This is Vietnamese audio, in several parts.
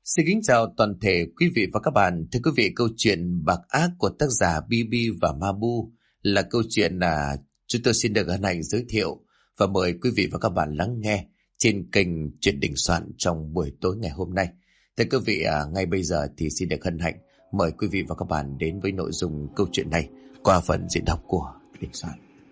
Xin kính chào toàn thể quý vị và các bạn. Thưa quý vị, câu chuyện Bạc Ác của tác giả Bibi và Mabu là câu chuyện chúng tôi xin được hân hạnh giới thiệu và mời quý vị và các bạn lắng nghe trên kênh Chuyện Đình Soạn trong buổi tối ngày hôm nay. Thưa quý vị, ngay bây giờ thì xin được hân hạnh mời quý vị và các bạn đến với nội dung câu chuyện này qua phần diễn đọc của Đình Soạn.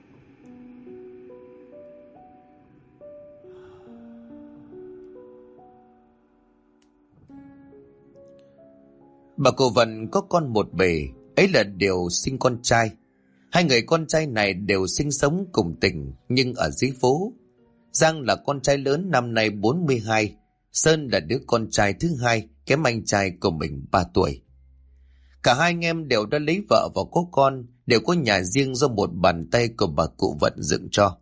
Bà cụ Vận có con một bề, ấy là đều sinh con trai. Hai người con trai này đều sinh sống cùng tỉnh nhưng ở dưới phố. Giang là con trai lớn năm nay 42, Sơn là đứa con trai thứ hai, kém anh trai của mình 3 tuổi. Cả hai anh em đều đã lấy vợ và có con, đều có nhà riêng do một bàn tay của bà cụ Vận dựng cho.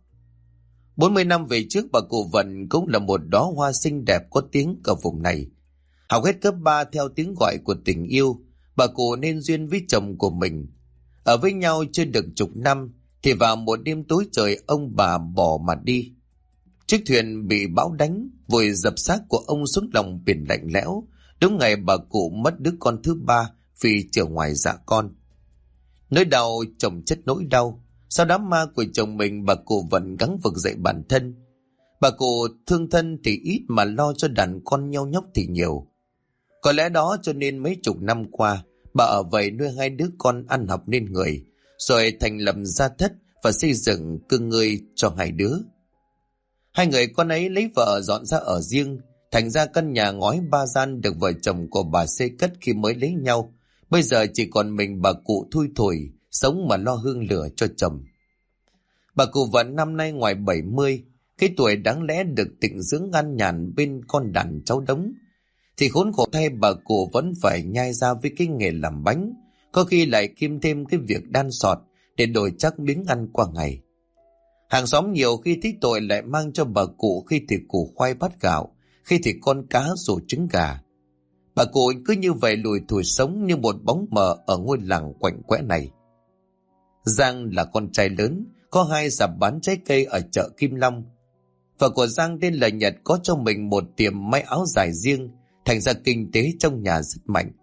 40 năm về trước, bà cụ Vận cũng là một đóa hoa xinh đẹp có tiếng ở vùng này. Học hết cấp 3 theo tiếng gọi của tình yêu, bà cụ nên duyên với chồng của mình. Ở với nhau chưa được chục năm, thì vào một đêm tối trời ông bà bỏ mà đi. Chiếc thuyền bị bão đánh, vùi dập xác của ông xuống lòng biển lạnh lẽo. Đúng ngày bà cụ mất đứa con thứ 3 vì chữa ngoài dạ con. Nỗi đau chồng chất nỗi đau. Sau đám ma của chồng mình, bà cụ vẫn gắng vực dậy bản thân. Bà cụ thương thân thì ít mà lo cho đàn con nheo nhóc thì nhiều. Có lẽ đó cho nên mấy chục năm qua, bà ở vậy nuôi hai đứa con ăn học nên người, rồi thành lập gia thất và xây dựng cưng ngươi cho hai đứa. Hai người con ấy lấy vợ dọn ra ở riêng, thành ra căn nhà ngói 3 gian được vợ chồng của bà xây cất khi mới lấy nhau. Bây giờ chỉ còn mình bà cụ thui thủi, sống mà lo hương lửa cho chồng. Bà cụ Vận năm nay ngoài 70, cái tuổi đáng lẽ được tịnh dưỡng an nhàn bên con đàn cháu đống, thì khốn khổ thay bà cụ vẫn phải nhai ra với cái nghề làm bánh, có khi lại kiêm thêm cái việc đan sọt để đổi chắc miếng ăn qua ngày. Hàng xóm nhiều khi thích tội lại mang cho bà cụ khi thì củ khoai bát gạo, khi thì con cá rổ trứng gà. Bà cụ cứ như vậy lủi thủi sống như một bóng mờ ở ngôi làng quạnh quẽ này. Giang là con trai lớn, có 2 sạp bán trái cây ở chợ Kim Long. Vợ của Giang tên là Nhật có cho mình một tiệm may áo dài riêng, thành ra kinh tế trong nhà rất mạnh.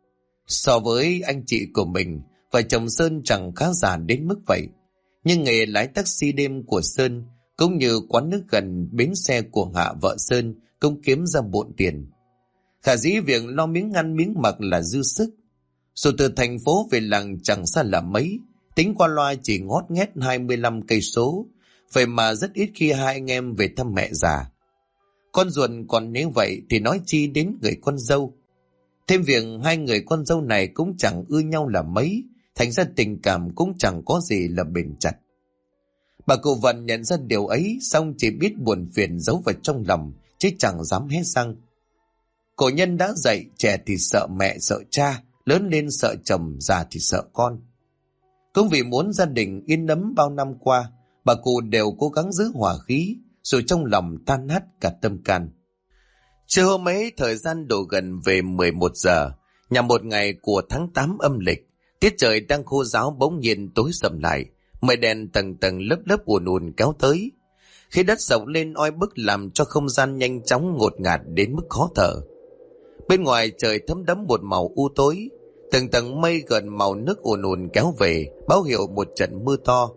So với anh chị của mình, vợ chồng Sơn chẳng khá giả đến mức vậy. Nhưng nghề lái taxi đêm của Sơn, cũng như quán nước gần bến xe của Hạ vợ Sơn, cũng kiếm ra bộn tiền. Khả dĩ việc lo miếng ăn miếng mặc là dư sức. Rồi từ thành phố về làng chẳng xa là mấy, tính qua loa chỉ ngót nghét 25 cây số, vậy mà rất ít khi hai anh em về thăm mẹ già. Con ruột còn nếu vậy thì nói chi đến người con dâu. Thêm việc hai người con dâu này cũng chẳng ưa nhau là mấy, thành ra tình cảm cũng chẳng có gì là bền chặt. Bà cụ Vận nhận ra điều ấy, xong chỉ biết buồn phiền giấu vào trong lòng, chứ chẳng dám hé răng. Cổ nhân đã dạy, trẻ thì sợ mẹ sợ cha, lớn lên sợ chồng, già thì sợ con. Cũng vì muốn gia đình yên ấm bao năm qua, bà cụ đều cố gắng giữ hòa khí, rồi trong lòng tan nát cả tâm can. Trưa hôm ấy, thời gian đổ gần về 11 giờ, nhằm một ngày của tháng 8 âm lịch, tiết trời đang khô ráo bỗng nhiên tối sầm lại, mây đen tầng tầng lớp lớp ùn ùn kéo tới. Khi đất rộng lên oi bức làm cho không gian nhanh chóng ngột ngạt đến mức khó thở. Bên ngoài trời thấm đẫm một màu u tối, từng tầng mây gần màu nước ùn ùn kéo về, báo hiệu một trận mưa to.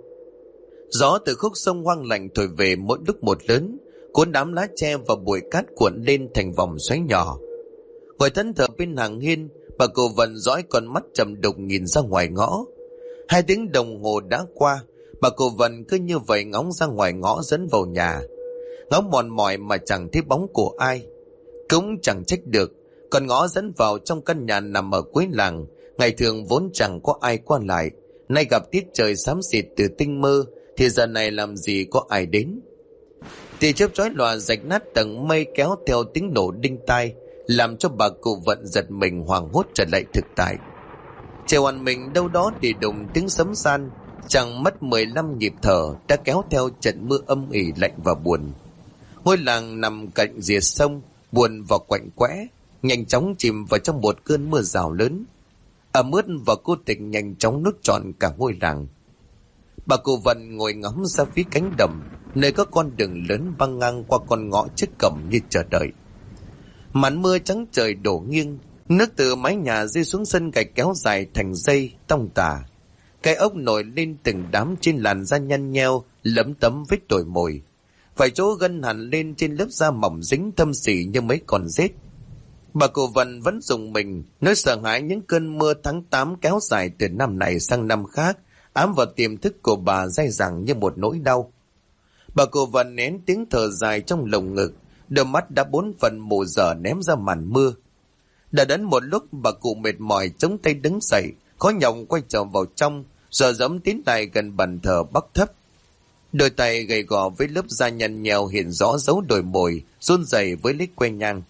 Gió từ khúc sông hoang lạnh thổi về mỗi lúc một lớn, cuốn đám lá tre và bụi cát cuộn lên thành vòng xoáy nhỏ. Ngồi thẫn thờ bên hàng hiên, bà cụ Vận dõi con mắt trầm đục nhìn ra ngoài ngõ. 2 tiếng đồng hồ đã qua, bà cụ Vận cứ như vậy ngóng ra ngoài ngõ dẫn vào nhà. Ngóng mòn mỏi mà chẳng thấy bóng của ai. Cũng chẳng trách được, còn ngõ dẫn vào trong căn nhà nằm ở cuối làng, ngày thường vốn chẳng có ai qua lại, nay gặp tiết trời xám xịt từ tinh mơ, thì giờ này làm gì có ai đến. Tia chớp chói lòa rạch nát tầng mây kéo theo tiếng nổ đinh tai, làm cho bà cụ Vận giật mình hoảng hốt trở lại thực tại. Trèo hoàn mình đâu đó thì đùng tiếng sấm san, chẳng mất 15 nhịp thở đã kéo theo trận mưa âm ỉ lạnh và buồn. Ngôi làng nằm cạnh rìa sông, buồn và quạnh quẽ, nhanh chóng chìm vào trong một cơn mưa rào lớn. Ẩm ướt và cô tịch nhanh chóng nuốt trọn cả ngôi làng. Bà cụ Vận ngồi ngắm ra phía cánh đồng, nơi có con đường lớn băng ngang qua con ngõ trước cổng như chờ đợi. Màn mưa trắng trời đổ nghiêng, nước từ mái nhà rơi xuống sân gạch kéo dài thành dây tông tả. Cái ốc nổi lên từng đám trên làn da nhăn nheo, lấm tấm vết đồi mồi. Vài chỗ gân hẳn lên trên lớp da mỏng dính thâm sỉ như mấy con rết. Bà cụ Vân vẫn dùng mình, nỗi sợ hãi những cơn mưa tháng 8 kéo dài từ năm này sang năm khác, ám vào tiềm thức của bà dai dẳng như một nỗi đau. Bà cụ Vân nén tiếng thở dài trong lồng ngực, đôi mắt đã 4 phần mù dở ném ra màn mưa. Đã đến một lúc bà cụ mệt mỏi chống tay đứng dậy, khó nhọc quay trở vào trong, giờ dẫm tiến lại gần bàn thờ bắc thấp. Đôi tay gầy gò với lớp da nhăn nheo hiện rõ dấu đồi mồi, run rẩy với lít que nhang.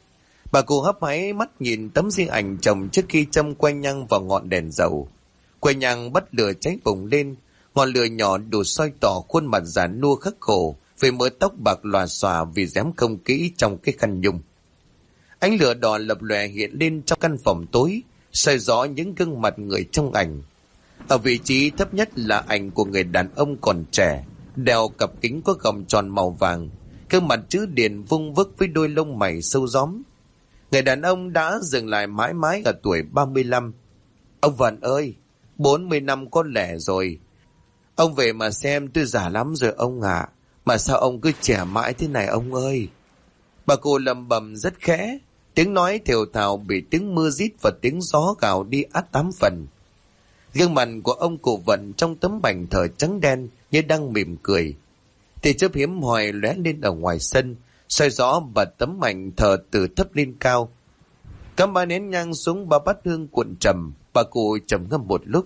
Bà cụ hấp háy mắt nhìn tấm di ảnh chồng trước khi châm que nhang vào ngọn đèn dầu. Que nhang bắt lửa cháy bùng lên, ngọn lửa nhỏ đủ soi tỏ khuôn mặt già nua khắc khổ, với mớ tóc bạc lòa xòa vì dám không kỹ trong cái khăn nhung. Ánh lửa đỏ lập lòe hiện lên trong căn phòng tối, soi rõ những gương mặt người trong ảnh. Ở vị trí thấp nhất là ảnh của người đàn ông còn trẻ, đeo cặp kính có gọng tròn màu vàng, gương mặt chữ điền vung vức với đôi lông mày sâu gióm. Người đàn ông đã dừng lại mãi mãi ở tuổi 35. Ông Vân ơi, 40 năm có lẽ rồi. Ông về mà xem, tôi già lắm rồi ông ạ. Mà sao ông cứ trẻ mãi thế này ông ơi? Bà cụ lầm bầm rất khẽ, tiếng nói thều thào bị tiếng mưa rít và tiếng gió gào đi át 8 phần. Gương mặt của ông cụ Vận trong tấm bành thờ trắng đen như đang mỉm cười. Thì chớp hiếm hoài lóe lên ở ngoài sân, soi rõ và tấm mảnh thờ từ thấp lên cao. Cắm 3 nén nhang xuống 3 bát hương cuộn trầm, bà cụ trầm ngâm một lúc.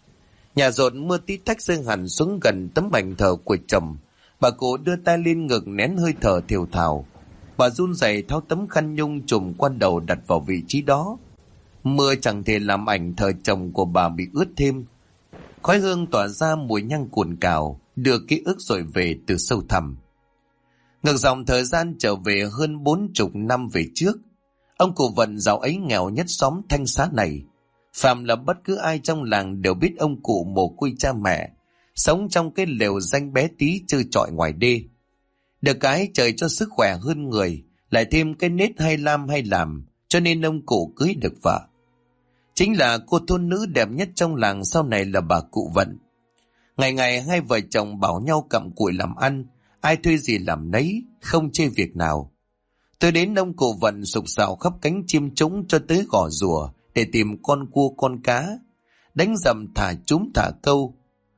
Nhà rột mưa tí tách rơi hẳn xuống gần tấm mảnh thờ của chồng. Bà cụ đưa tay lên ngực nén hơi thở thều thào. Bà run rẩy tháo tấm khăn nhung trùm qua đầu đặt vào vị trí đó. Mưa chẳng thể làm ảnh thờ chồng của bà bị ướt thêm. Khói hương tỏa ra mùi nhang cuồn cào, đưa ký ức dội về từ sâu thẳm. Ngược dòng thời gian trở về hơn 40 năm về trước. Ông cụ Vận giàu ấy nghèo nhất xóm Thanh Xá này. Phàm là bất cứ ai trong làng đều biết ông cụ mồ côi cha mẹ, sống trong cái lều danh bé tí trơ trọi ngoài đê. Được cái trời cho sức khỏe hơn người, lại thêm cái nết hay lam hay làm, cho nên ông cụ cưới được vợ. Chính là cô thôn nữ đẹp nhất trong làng sau này là bà cụ Vận. Ngày ngày hai vợ chồng bảo nhau cặm cụi làm ăn, ai thuê gì làm nấy, không chê việc nào. Tôi đến ông cụ Vận sục sạo khắp cánh chim trũng cho tới gò rùa để tìm con cua con cá, đánh dầm thả trúng thả câu.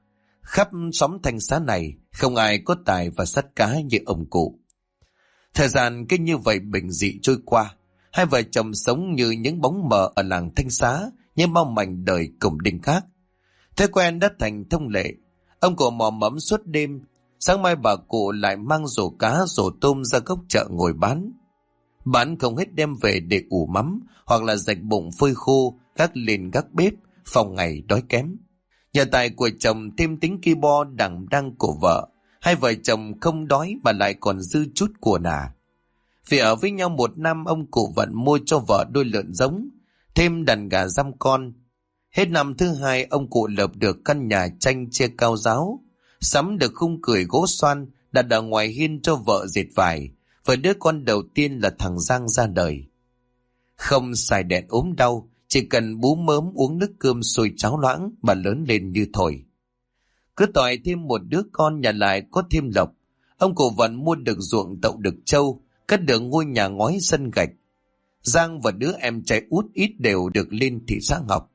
Khắp xóm Thanh Xá này không ai có tài và sắt cá như ông cụ. Thời gian cứ như vậy bình dị trôi qua, hai vợ chồng sống như những bóng mờ ở làng Thanh Xá, như bao mảnh đời cùng đinh khác. Thói quen đã thành thông lệ, ông cụ mò mẫm suốt đêm. Sáng mai bà cụ lại mang rổ cá rổ tôm ra góc chợ ngồi bán. Bán không hết đem về để ủ mắm, hoặc là rạch bụng phơi khô, gác lên gác bếp, phòng ngày đói kém. Nhà tài của chồng thêm tính ki bo đằng đăng của vợ, hai vợ chồng không đói mà lại còn dư chút của nà. Vì ở với nhau 1 năm, ông cụ Vận mua cho vợ đôi lợn giống, thêm đàn gà dăm con. Hết năm thứ 2, ông cụ lợp được căn nhà tranh che cao ráo, sắm được khung cửi gỗ xoan đặt ở ngoài hiên cho vợ dệt vải, và đứa con đầu tiên là thằng Giang ra đời. Không xài đèn ốm đau, chỉ cần bú mớm uống nước cơm sôi cháo loãng mà lớn lên như thổi. Cứ tỏi thêm một đứa con nhà lại có thêm lộc. Ông cụ Vận mua được ruộng tậu được trâu, cất được ngôi nhà ngói sân gạch. Giang và đứa em trai út ít đều được lên thị xã học.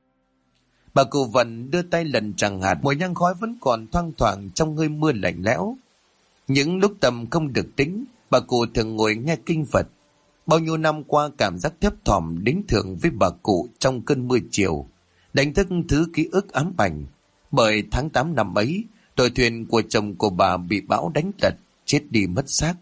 Bà cụ Vận đưa tay lần chẳng hạt, mùi nhang khói vẫn còn thoang thoảng trong hơi mưa lạnh lẽo. Những lúc tâm không được tính, bà cụ thường ngồi nghe kinh Phật. Bao nhiêu năm qua cảm giác thấp thỏm đến thường với bà cụ trong cơn mưa chiều, đánh thức thứ ký ức ám ảnh. Bởi tháng 8 năm ấy, đội thuyền của chồng của bà bị bão đánh lật, chết đi mất xác.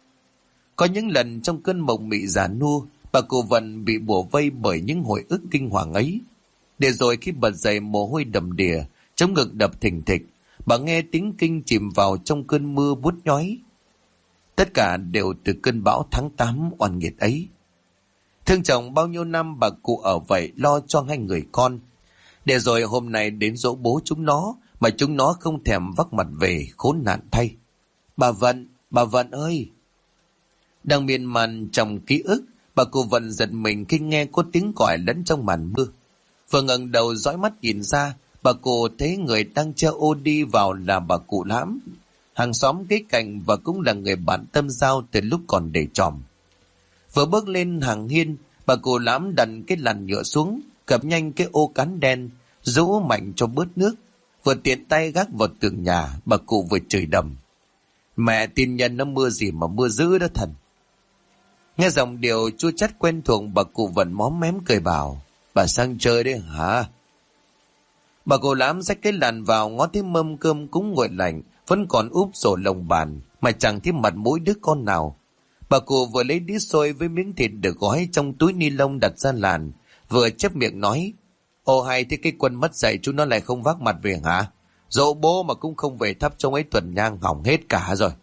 Có những lần trong cơn mộng mị già nua, bà cụ Vận bị bủa vây bởi những hồi ức kinh hoàng ấy. Để rồi khi bật dậy mồ hôi đầm đìa, chống ngực đập thình thịch, bà nghe tiếng kinh chìm vào trong cơn mưa buốt nhói. Tất cả đều từ cơn bão tháng 8 oan nghiệt ấy. Thương chồng bao nhiêu năm bà cụ ở vậy lo cho 2 người con. Để rồi hôm nay đến dỗ bố chúng nó mà chúng nó không thèm vác mặt về, khốn nạn thay. Bà Vận ơi! Đang miên man trong ký ức, Bà cụ Vận giật mình khi nghe có tiếng còi lẫn trong màn mưa. Vừa ngẩng đầu dõi mắt nhìn ra, bà cụ thấy người đang chở ô đi vào là bà cụ Lãm, hàng xóm kế cạnh và cũng là người bạn tâm giao từ lúc còn để tròm. Vừa bước lên hàng hiên, bà cụ Lãm đặt cái làn nhựa xuống, cầm nhanh cái ô cán đen, rũ mạnh cho bớt nước. Vừa tiện tay gác vào tường nhà, bà cụ vừa chửi đầm: "Mẹ tin nhân nó mưa gì mà mưa dữ đó thần." Nghe giọng điệu chua chát quen thuộc, bà cụ Vận móm mém cười bảo: "Bà sang chơi đấy hả?" Bà cụ Lãm xách cái làn vào, ngó thấy mâm cơm cúng nguội lạnh vẫn còn úp sổ lồng bàn, mà chẳng thấy mặt mũi đứa con nào. Bà cụ vừa lấy đĩa xôi với miếng thịt được gói trong túi ni lông đặt ra làn, vừa chép miệng nói: "Ồ hay thế, cái Quân mất dạy chúng nó lại không vác mặt về hả? Dỗ bố mà cũng không về thắp trong ấy tuần nhang, hỏng hết cả rồi."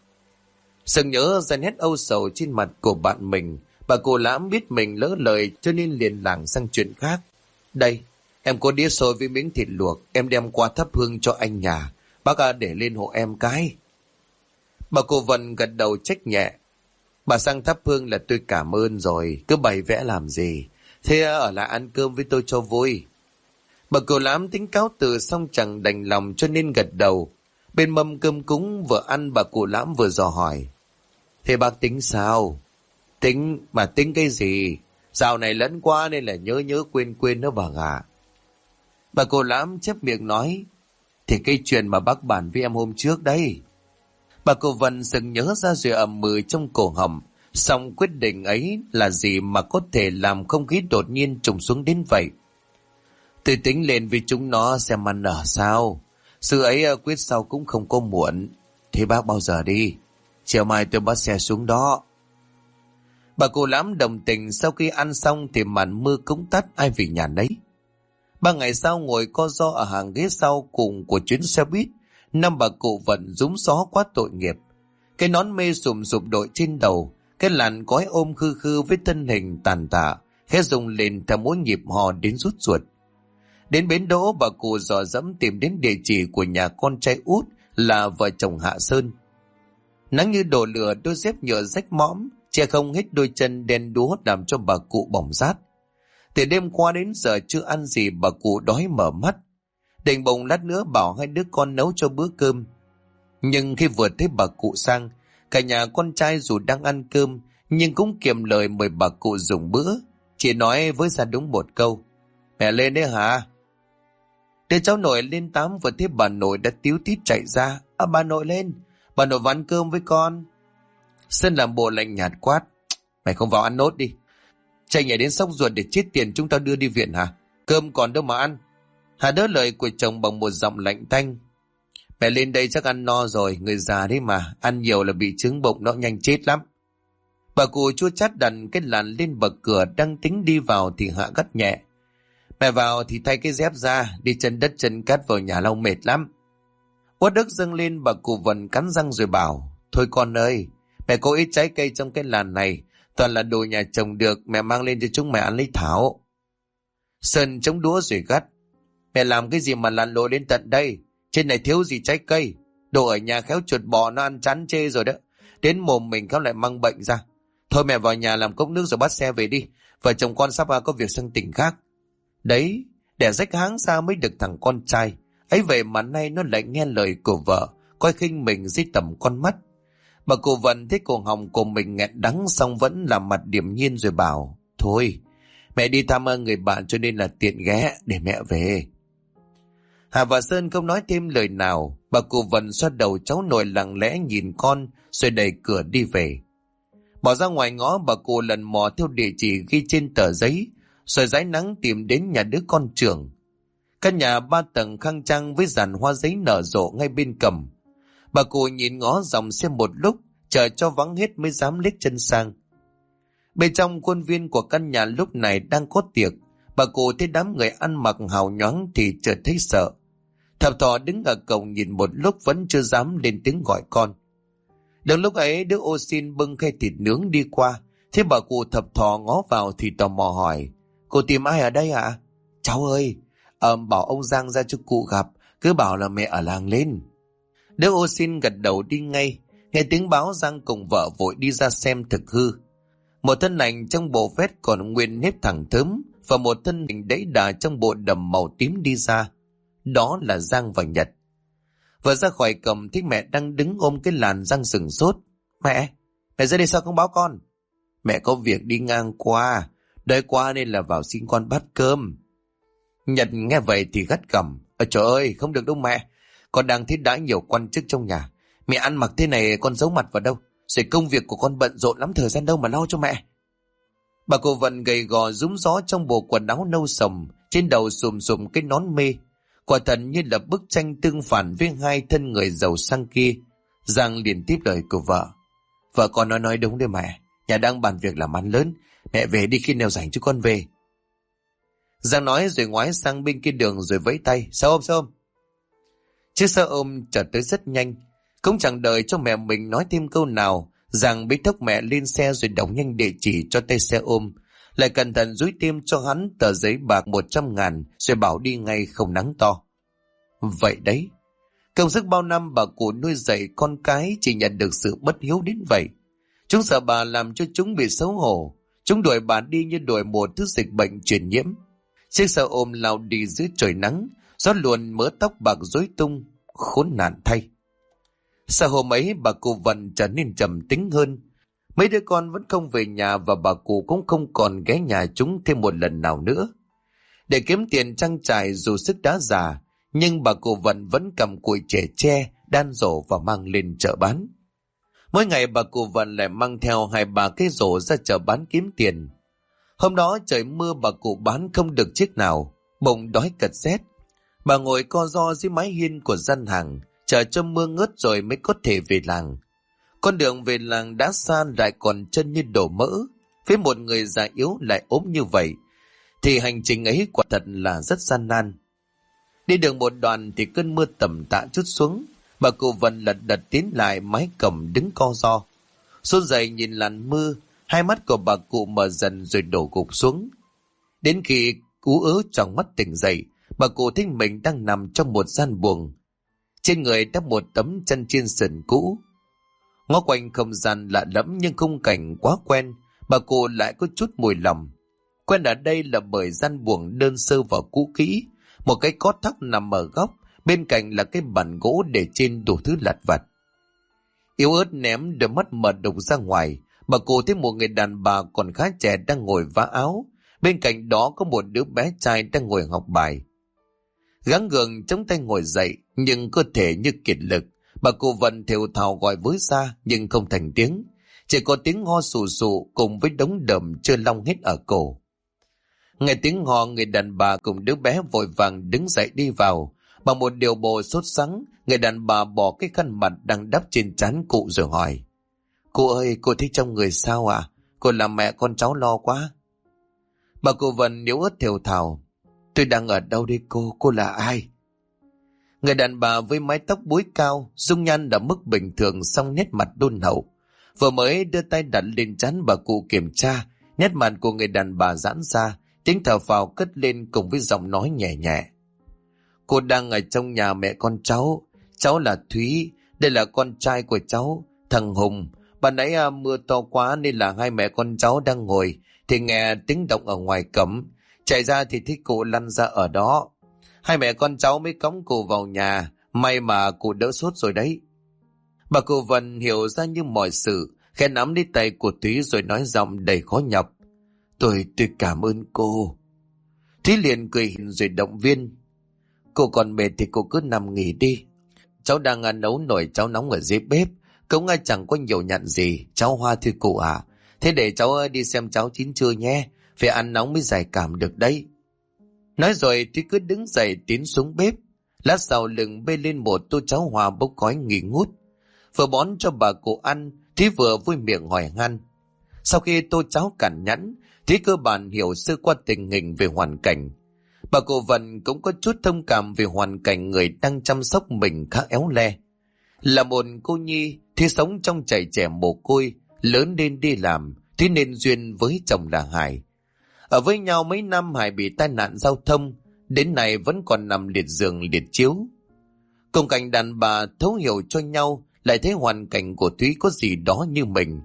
Sừng nhớ ra nét âu sầu trên mặt của bạn mình, bà cụ Lãm biết mình lỡ lời cho nên liền lảng sang chuyện khác. "Đây, em có đĩa xôi với miếng thịt luộc, em đem qua thắp hương cho anh nhà, bác để lên hộ em cái." Bà cụ Vận gật đầu trách nhẹ: "Bà sang thắp hương là tôi cảm ơn rồi, cứ bày vẽ làm gì, thế ở lại ăn cơm với tôi cho vui." Bà cụ Lãm tính cáo từ xong chẳng đành lòng cho nên gật đầu. Bên mâm cơm cúng vừa ăn, bà cụ Lãm vừa dò hỏi: "Thế bác tính sao?" "Tính mà tính cái gì? Dạo này lẫn quá nên là nhớ nhớ quên quên đó bà ạ." Bà cụ Lãm chép miệng nói: "Thì cái chuyện mà bác bàn với em hôm trước đấy." Bà cụ Vân sừng nhớ ra rồi ầm mừ trong cổ họng. Xong quyết định ấy là gì mà có thể làm không khí đột nhiên trùng xuống đến vậy? "Tôi tính lên với chúng nó xem ăn ở sao. Sự ấy quyết sau cũng không có muộn. Thế bác bao giờ đi? Chiều mai tôi bắt xe xuống đó." Bà cụ Lãm đồng tình. Sau khi ăn xong thì màn mưa cũng tắt, ai về nhà nấy. 3 ngày sau, ngồi co ro ở hàng ghế sau cùng của chuyến xe buýt, năm bà cụ Vận rúm xó quá tội nghiệp. Cái nón mê sùm sụp đội trên đầu, cái làn cói ôm khư khư với thân hình tàn tạ, khẽ rung lên theo mỗi nhịp hò đến rút ruột. Đến bến đỗ, bà cụ dò dẫm tìm đến địa chỉ của nhà con trai út là vợ chồng Hạ Sơn. Nắng như đổ lửa, đôi dép nhựa rách mõm che không hết đôi chân đen đúa làm cho bà cụ bỏng rát. Từ đêm qua đến giờ chưa ăn gì, bà cụ đói mở mắt, định bụng lát nữa bảo hai đứa con nấu cho bữa cơm. Nhưng khi vừa thấy bà cụ sang, cả nhà con trai dù đang ăn cơm nhưng cũng kiệm lời mời bà cụ dùng bữa, chỉ nói với ra đúng một câu: "Mẹ lên đấy hả?" Đứa cháu nội lên 8 vừa thấy bà nội đã tíu tít chạy ra: Bà nội lên, bà nội vào ăn cơm với con." Sơn làm bộ lạnh nhạt quát: "Mày không vào ăn nốt đi, chạy nhảy đến sốc ruột để chết tiền chúng tao đưa đi viện hả? Cơm còn đâu mà ăn." Hà đỡ lời của chồng bằng một giọng lạnh tanh: "Mẹ lên đây chắc ăn no rồi, người già đấy mà, ăn nhiều là bị chứng bụng nó nhanh chết lắm." Bà cụ chua chát đặt cái làn lên bậc cửa, đang tính đi vào thì Hạ gắt nhẹ: "Mẹ vào thì thay cái dép ra, đi chân đất chân cát vào nhà lau mệt lắm." Uất ức dâng lên, bà cụ Vân cắn răng rồi bảo: "Thôi con ơi, mẹ có ít trái cây trong cái làn này, toàn là đồ nhà trồng được, mẹ mang lên cho chúng mẹ ăn lấy thảo." Sơn chống đũa rồi gắt: "Mẹ làm cái gì mà lặn lội đến tận đây? Trên này thiếu gì trái cây, đồ ở nhà khéo chuột bò nó ăn chán chê rồi đó, đến mồm mình khéo lại mang bệnh ra. Thôi mẹ vào nhà làm cốc nước rồi bắt xe về đi, vợ chồng con sắp có việc sang tỉnh khác." Đấy, để rách háng ra mới được thằng con trai ấy vậy mà nay nó lại nghe lời của vợ, coi khinh mình dưới tầm con mắt. Bà cụ Vân thấy cổ họng của mình nghẹn đắng, xong vẫn làm mặt điềm nhiên rồi bảo: "Thôi, mẹ đi thăm người bạn cho nên là tiện ghé, để mẹ về." Hà và Sơn không nói thêm lời nào. Bà cụ Vân xoa đầu cháu nội lặng lẽ nhìn con rồi đẩy cửa đi về. Bỏ ra ngoài ngõ, bà cụ lần mò theo địa chỉ ghi trên tờ giấy, rồi rải nắng tìm đến nhà đứa con trưởng. Căn nhà 3 tầng khang trang với dàn hoa giấy nở rộ ngay bên cầm. Bà cụ nhìn ngó dòng xem một lúc, chờ cho vắng hết mới dám lết chân sang. Bên trong khuôn viên của căn nhà lúc này đang có tiệc. Bà cụ thấy đám người ăn mặc hào nhoáng thì chợt thấy sợ. Thập Thò đứng ở cổng nhìn một lúc vẫn chưa dám lên tiếng gọi con. Đến lúc ấy, đứa ô xin bưng khay thịt nướng đi qua. Thế bà cụ Thập Thò ngó vào thì tò mò hỏi: "Cô tìm ai ở đây ạ?" "Cháu ơi, bảo ông Giang ra cho cụ gặp, cứ bảo là mẹ ở làng lên." Đứa ô xin gật đầu đi ngay. Nghe tiếng báo, Giang cùng vợ vội đi ra xem thực hư. Một thân ảnh trong bộ vest còn nguyên nếp thẳng thớm và một thân hình đẫy đà trong bộ đầm màu tím đi ra. Đó là Giang và Nhật. Vừa ra khỏi cổng thấy mẹ đang đứng ôm cái làn Giang sừng sốt. Mẹ ra đây sao không báo con? Mẹ có việc đi ngang qua, đợi qua nên là vào xin con bát cơm. Nhật nghe vậy thì gắt gỏng. Trời ơi, không được đâu mẹ. Con đang thấy đã nhiều quan chức trong nhà. Mẹ ăn mặc thế này con giấu mặt vào đâu? Rồi công việc của con bận rộn lắm, thời gian đâu mà lo cho mẹ. Bà cô Vân gầy gò rúm gió trong bộ quần áo nâu sầm, trên đầu xùm xùm cái nón mê. Quả thật như là bức tranh tương phản với hai thân người giàu sang kia. Giang liền tiếp lời của vợ. Vợ con nói đúng đấy mẹ. Nhà đang bàn việc làm ăn lớn. Mẹ về đi, khi nào rảnh cho con về. Giang nói rồi ngoái sang bên kia đường rồi vẫy tay. Sao ôm? Chiếc xe ôm chợt tới rất nhanh. Cũng chẳng đợi cho mẹ mình nói thêm câu nào, Giang bế thốc mẹ lên xe rồi đóng nhanh địa chỉ cho tay xe ôm. Lại cẩn thận dúi thêm cho hắn tờ giấy bạc 100.000 rồi bảo đi ngay không nắng to. Vậy đấy, công sức bao năm bà cụ nuôi dạy con cái chỉ nhận được sự bất hiếu đến vậy. Chúng sợ bà làm cho chúng bị xấu hổ. Chúng đuổi bà đi như đuổi một thứ dịch bệnh truyền nhiễm. Chiếc xe ôm lao đi dưới trời nắng, gió luồn mớ tóc bạc rối tung, khốn nạn thay. Sau hôm ấy bà cụ Vân trở nên trầm tính hơn. Mấy đứa con vẫn không về nhà và bà cụ cũng không còn ghé nhà chúng thêm một lần nào nữa. Để kiếm tiền trang trải dù sức đã già, nhưng bà cụ Vân vẫn cầm củi chẻ tre, đan rổ và mang lên chợ bán. Mỗi ngày bà cụ Vân lại mang theo 2-3 cái rổ ra chợ bán kiếm tiền. Hôm đó trời mưa bà cụ bán không được chiếc nào, bụng đói cật rét. Bà ngồi co ro dưới mái hiên của gian hàng, chờ cho mưa ngớt rồi mới có thể về làng. Con đường về làng đã xa lại còn chân như đổ mỡ. Với một người già yếu lại ốm như vậy, thì hành trình ấy quả thật là rất gian nan. Đi được một đoạn thì cơn mưa tầm tã trút xuống. Bà cụ Vân lật đật tiến lại mái cổng đứng co ro. Xuân dậy nhìn làn mưa, hai mắt của bà cụ mở dần rồi đổ gục xuống. Đến khi ú ớ trong mắt tỉnh dậy, bà cụ thấy mình đang nằm trong một gian buồng. Trên người đắp một tấm chăn chiên sườn cũ. Ngó quanh không gian lạ lẫm nhưng khung cảnh quá quen, bà cụ lại có chút mùi lòng. Quen ở đây là bởi gian buồng đơn sơ và cũ kỹ, một cái cót thóc nằm ở góc, bên cạnh là cái bàn gỗ để trên đủ thứ lặt vặt. Yếu ớt ném đôi mắt mờ đục ra ngoài, bà cụ thấy một người đàn bà còn khá trẻ đang ngồi vá áo, bên cạnh đó có một đứa bé trai đang ngồi học bài. Gắng gượng chống tay ngồi dậy, nhưng cơ thể như kiệt lực. Bà cụ Vân thều thào gọi với ra nhưng không thành tiếng, chỉ có tiếng ho sù sụ cùng với đống đờm chưa long hết ở cổ. Nghe tiếng ho, người đàn bà cùng đứa bé vội vàng đứng dậy đi vào. Bằng một điều bộ sốt sắng, người đàn bà bỏ cái khăn mặt đang đắp trên trán cụ rồi hỏi: Cụ ơi, cô thấy trong người sao ạ? Cô làm mẹ con cháu lo quá. Bà cụ Vân yếu ớt thều thào: Tôi đang ở đâu đây cô là ai? Người đàn bà với mái tóc búi cao, dung nhan đã mức bình thường song nét mặt đôn hậu. Vừa mới đưa tay đặt lên trán bà cụ kiểm tra, nét mặt của người đàn bà giãn ra, tiếng thở phào cất lên cùng với giọng nói nhẹ nhẹ. Cô đang ở trong nhà mẹ con cháu là Thúy, đây là con trai của cháu, thằng Hùng. Ban nãy mưa to quá nên là hai mẹ con cháu đang ngồi, thì nghe tiếng động ở ngoài cổng, chạy ra thì thấy cụ lăn ra ở đó. Hai mẹ con cháu mới cõng cụ vào nhà, may mà cụ đỡ sốt rồi đấy. Bà cụ Vân hiểu ra như mọi sự, khẽ nắm lấy tay của Thúy rồi nói giọng đầy khó nhọc: Tôi cảm ơn cô. Thúy liền cười hình rồi động viên: Cô còn mệt thì cô cứ nằm nghỉ đi. Cháu đang nấu nồi cháo nóng ở dưới bếp, cũng chẳng có nhiều nhặn gì, cháu Hoa thưa cụ à. Thế để cháu đi xem cháo chín chưa nhé, phải ăn nóng mới giải cảm được đấy. Nói rồi Thúy cứ đứng dậy tiến xuống bếp. Lát sau lưng bê lên một tô cháo hòa bốc khói nghi ngút. Vừa bón cho bà cụ ăn, Thúy vừa vui miệng hỏi han. Sau khi tô cháo cằn nhẵn, Thúy cơ bản hiểu sơ qua tình hình về hoàn cảnh. Bà cụ Vân cũng có chút thông cảm về hoàn cảnh người đang chăm sóc mình khá éo le. Là một cô nhi, Thúy sống trong trại trẻ mồ côi, lớn lên đi làm, Thúy nên duyên với chồng là Hải. Ở với nhau mấy năm, Hải bị tai nạn giao thông, đến nay vẫn còn nằm liệt giường liệt chiếu. Cùng cảnh đàn bà thấu hiểu cho nhau, lại thấy hoàn cảnh của Thúy có gì đó như mình.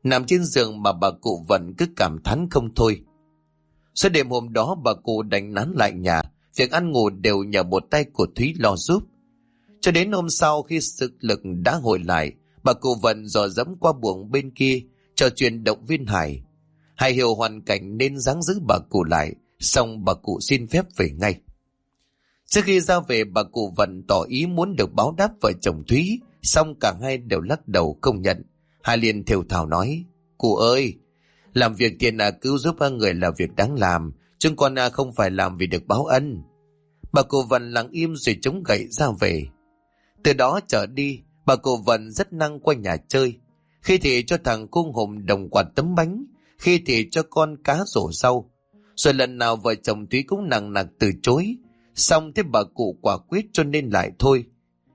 Nằm trên giường mà bà cụ vẫn cứ cảm thán không thôi. Suốt đêm hôm đó bà cụ đành nán lại nhà, việc ăn ngủ đều nhờ một tay của Thúy lo giúp. Cho đến hôm sau khi sức lực đã hồi lại, bà cụ vẫn dò dẫm qua buồng bên kia, trò chuyện động viên Hải. Hải hiểu hoàn cảnh nên giáng giữ bà cụ lại, xong bà cụ xin phép về ngay. Trước khi ra về, bà cụ vẫn tỏ ý muốn được báo đáp vợ chồng Thúy, xong cả hai đều lắc đầu không nhận. Hải liền thều thào nói: "Cụ ơi, làm việc tiền cứu giúp người là việc đáng làm, chúng con không phải làm vì được báo ân." Bà cụ vẫn lặng im rồi chống gậy ra về. Từ đó trở đi, bà cụ vẫn rất năng qua nhà chơi. Khi thì cho thằng Cung Hùng đồng quạt tấm bánh, khi thì cho con cá rổ rau. Rồi lần nào vợ chồng Thúy cũng nằng nặc từ chối, xong thế bà cụ quả quyết cho nên lại thôi.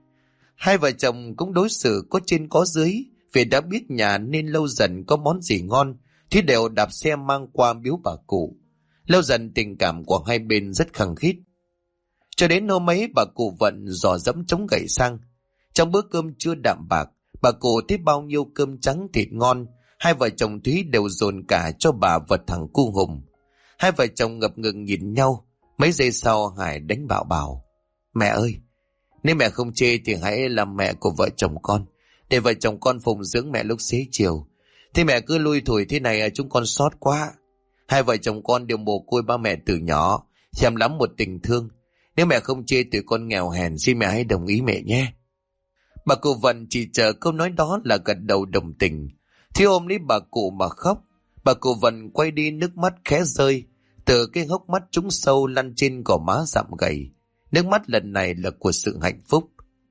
Hai vợ chồng cũng đối xử có trên có dưới, vì đã biết nhà nên lâu dần có món gì ngon thì đều đạp xe mang qua biếu bà cụ. Lâu dần tình cảm của hai bên rất khăng khít. Cho đến hôm ấy bà cụ vẫn dò dẫm chống gậy sang. Trong bữa cơm trưa đạm bạc, bà cụ thấy bao nhiêu cơm trắng thịt ngon, hai vợ chồng Thúy đều dồn cả cho bà và thằng Cu Hùng. Hai vợ chồng ngập ngừng nhìn nhau. Mấy giây sau Hải đánh bảo: "Mẹ ơi, nếu mẹ không chê thì hãy làm mẹ của vợ chồng con, để vợ chồng con phụng dưỡng mẹ lúc xế chiều. Thế mẹ cứ lui thủi thế này chúng con xót quá. Hai vợ chồng con đều mồ côi ba mẹ từ nhỏ, thèm lắm một tình thương. Nếu mẹ không chê tụi con nghèo hèn, xin mẹ hãy đồng ý mẹ nhé." Bà cụ vẫn chỉ chờ câu nói đó là gật đầu đồng tình. Thì ôm lấy bà cụ mà khóc. Bà cụ vẫn quay đi, nước mắt khẽ rơi từ cái hốc mắt trũng sâu lăn trên gò má sạm gầy. Nước mắt lần này là của sự hạnh phúc.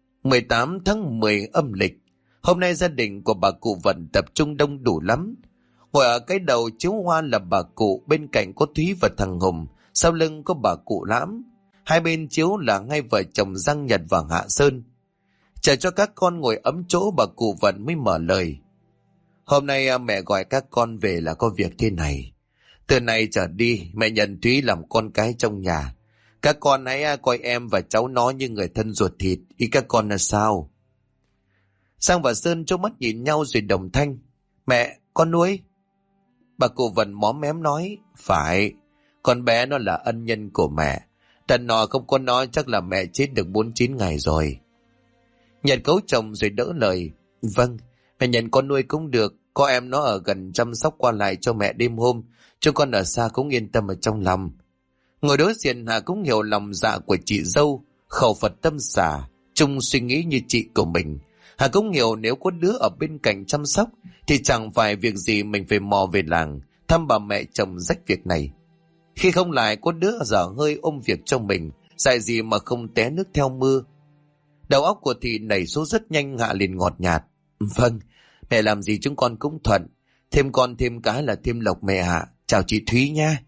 18 tháng 10 âm lịch. Hôm nay gia đình của bà cụ vẫn tập trung đông đủ lắm. Ngồi ở cái đầu chiếu hoa là bà cụ, bên cạnh có Thúy và thằng Hùng, sau lưng có bà cụ Lãm. Hai bên chiếu là ngay vợ chồng Giang Nhật và Hạ Sơn. Chờ cho các con ngồi ấm chỗ, bà cụ vẫn mới mở lời: "Hôm nay mẹ gọi các con về là có việc thế này. Từ nay trở đi mẹ nhận Thúy làm con cái trong nhà. Các con hãy coi em và cháu nó như người thân ruột thịt. Ý các con là sao?" Sang và Sơn trố mắt nhìn nhau rồi đồng thanh: "Mẹ, con nuôi." Bà cụ vẫn móm mém nói: "Phải, con bé nó là ân nhân của mẹ. Đàn nọ không có nó chắc là mẹ chết được 49 ngày rồi." Nhật cấu chồng rồi đỡ lời: "Vâng, mẹ nhận con nuôi cũng được. Có em nó ở gần chăm sóc qua lại cho mẹ đêm hôm, cho con ở xa cũng yên tâm ở trong lòng." Ngồi đối diện Hà cũng hiểu lòng dạ của chị dâu, khẩu Phật tâm xả, chung suy nghĩ như chị của mình. Hà cũng hiểu nếu có đứa ở bên cạnh chăm sóc thì chẳng phải việc gì mình phải mò về làng thăm bà mẹ chồng rách việc này. Khi không lại có đứa dở hơi ôm việc cho mình, dạy gì mà không té nước theo mưa. Đầu óc của Thị nảy số rất nhanh. Hạ liền ngọt nhạt: "Vâng, mẹ làm gì chúng con cũng thuận. Thêm con thêm cái là thêm lộc mẹ Hạ. Chào chị Thúy nha."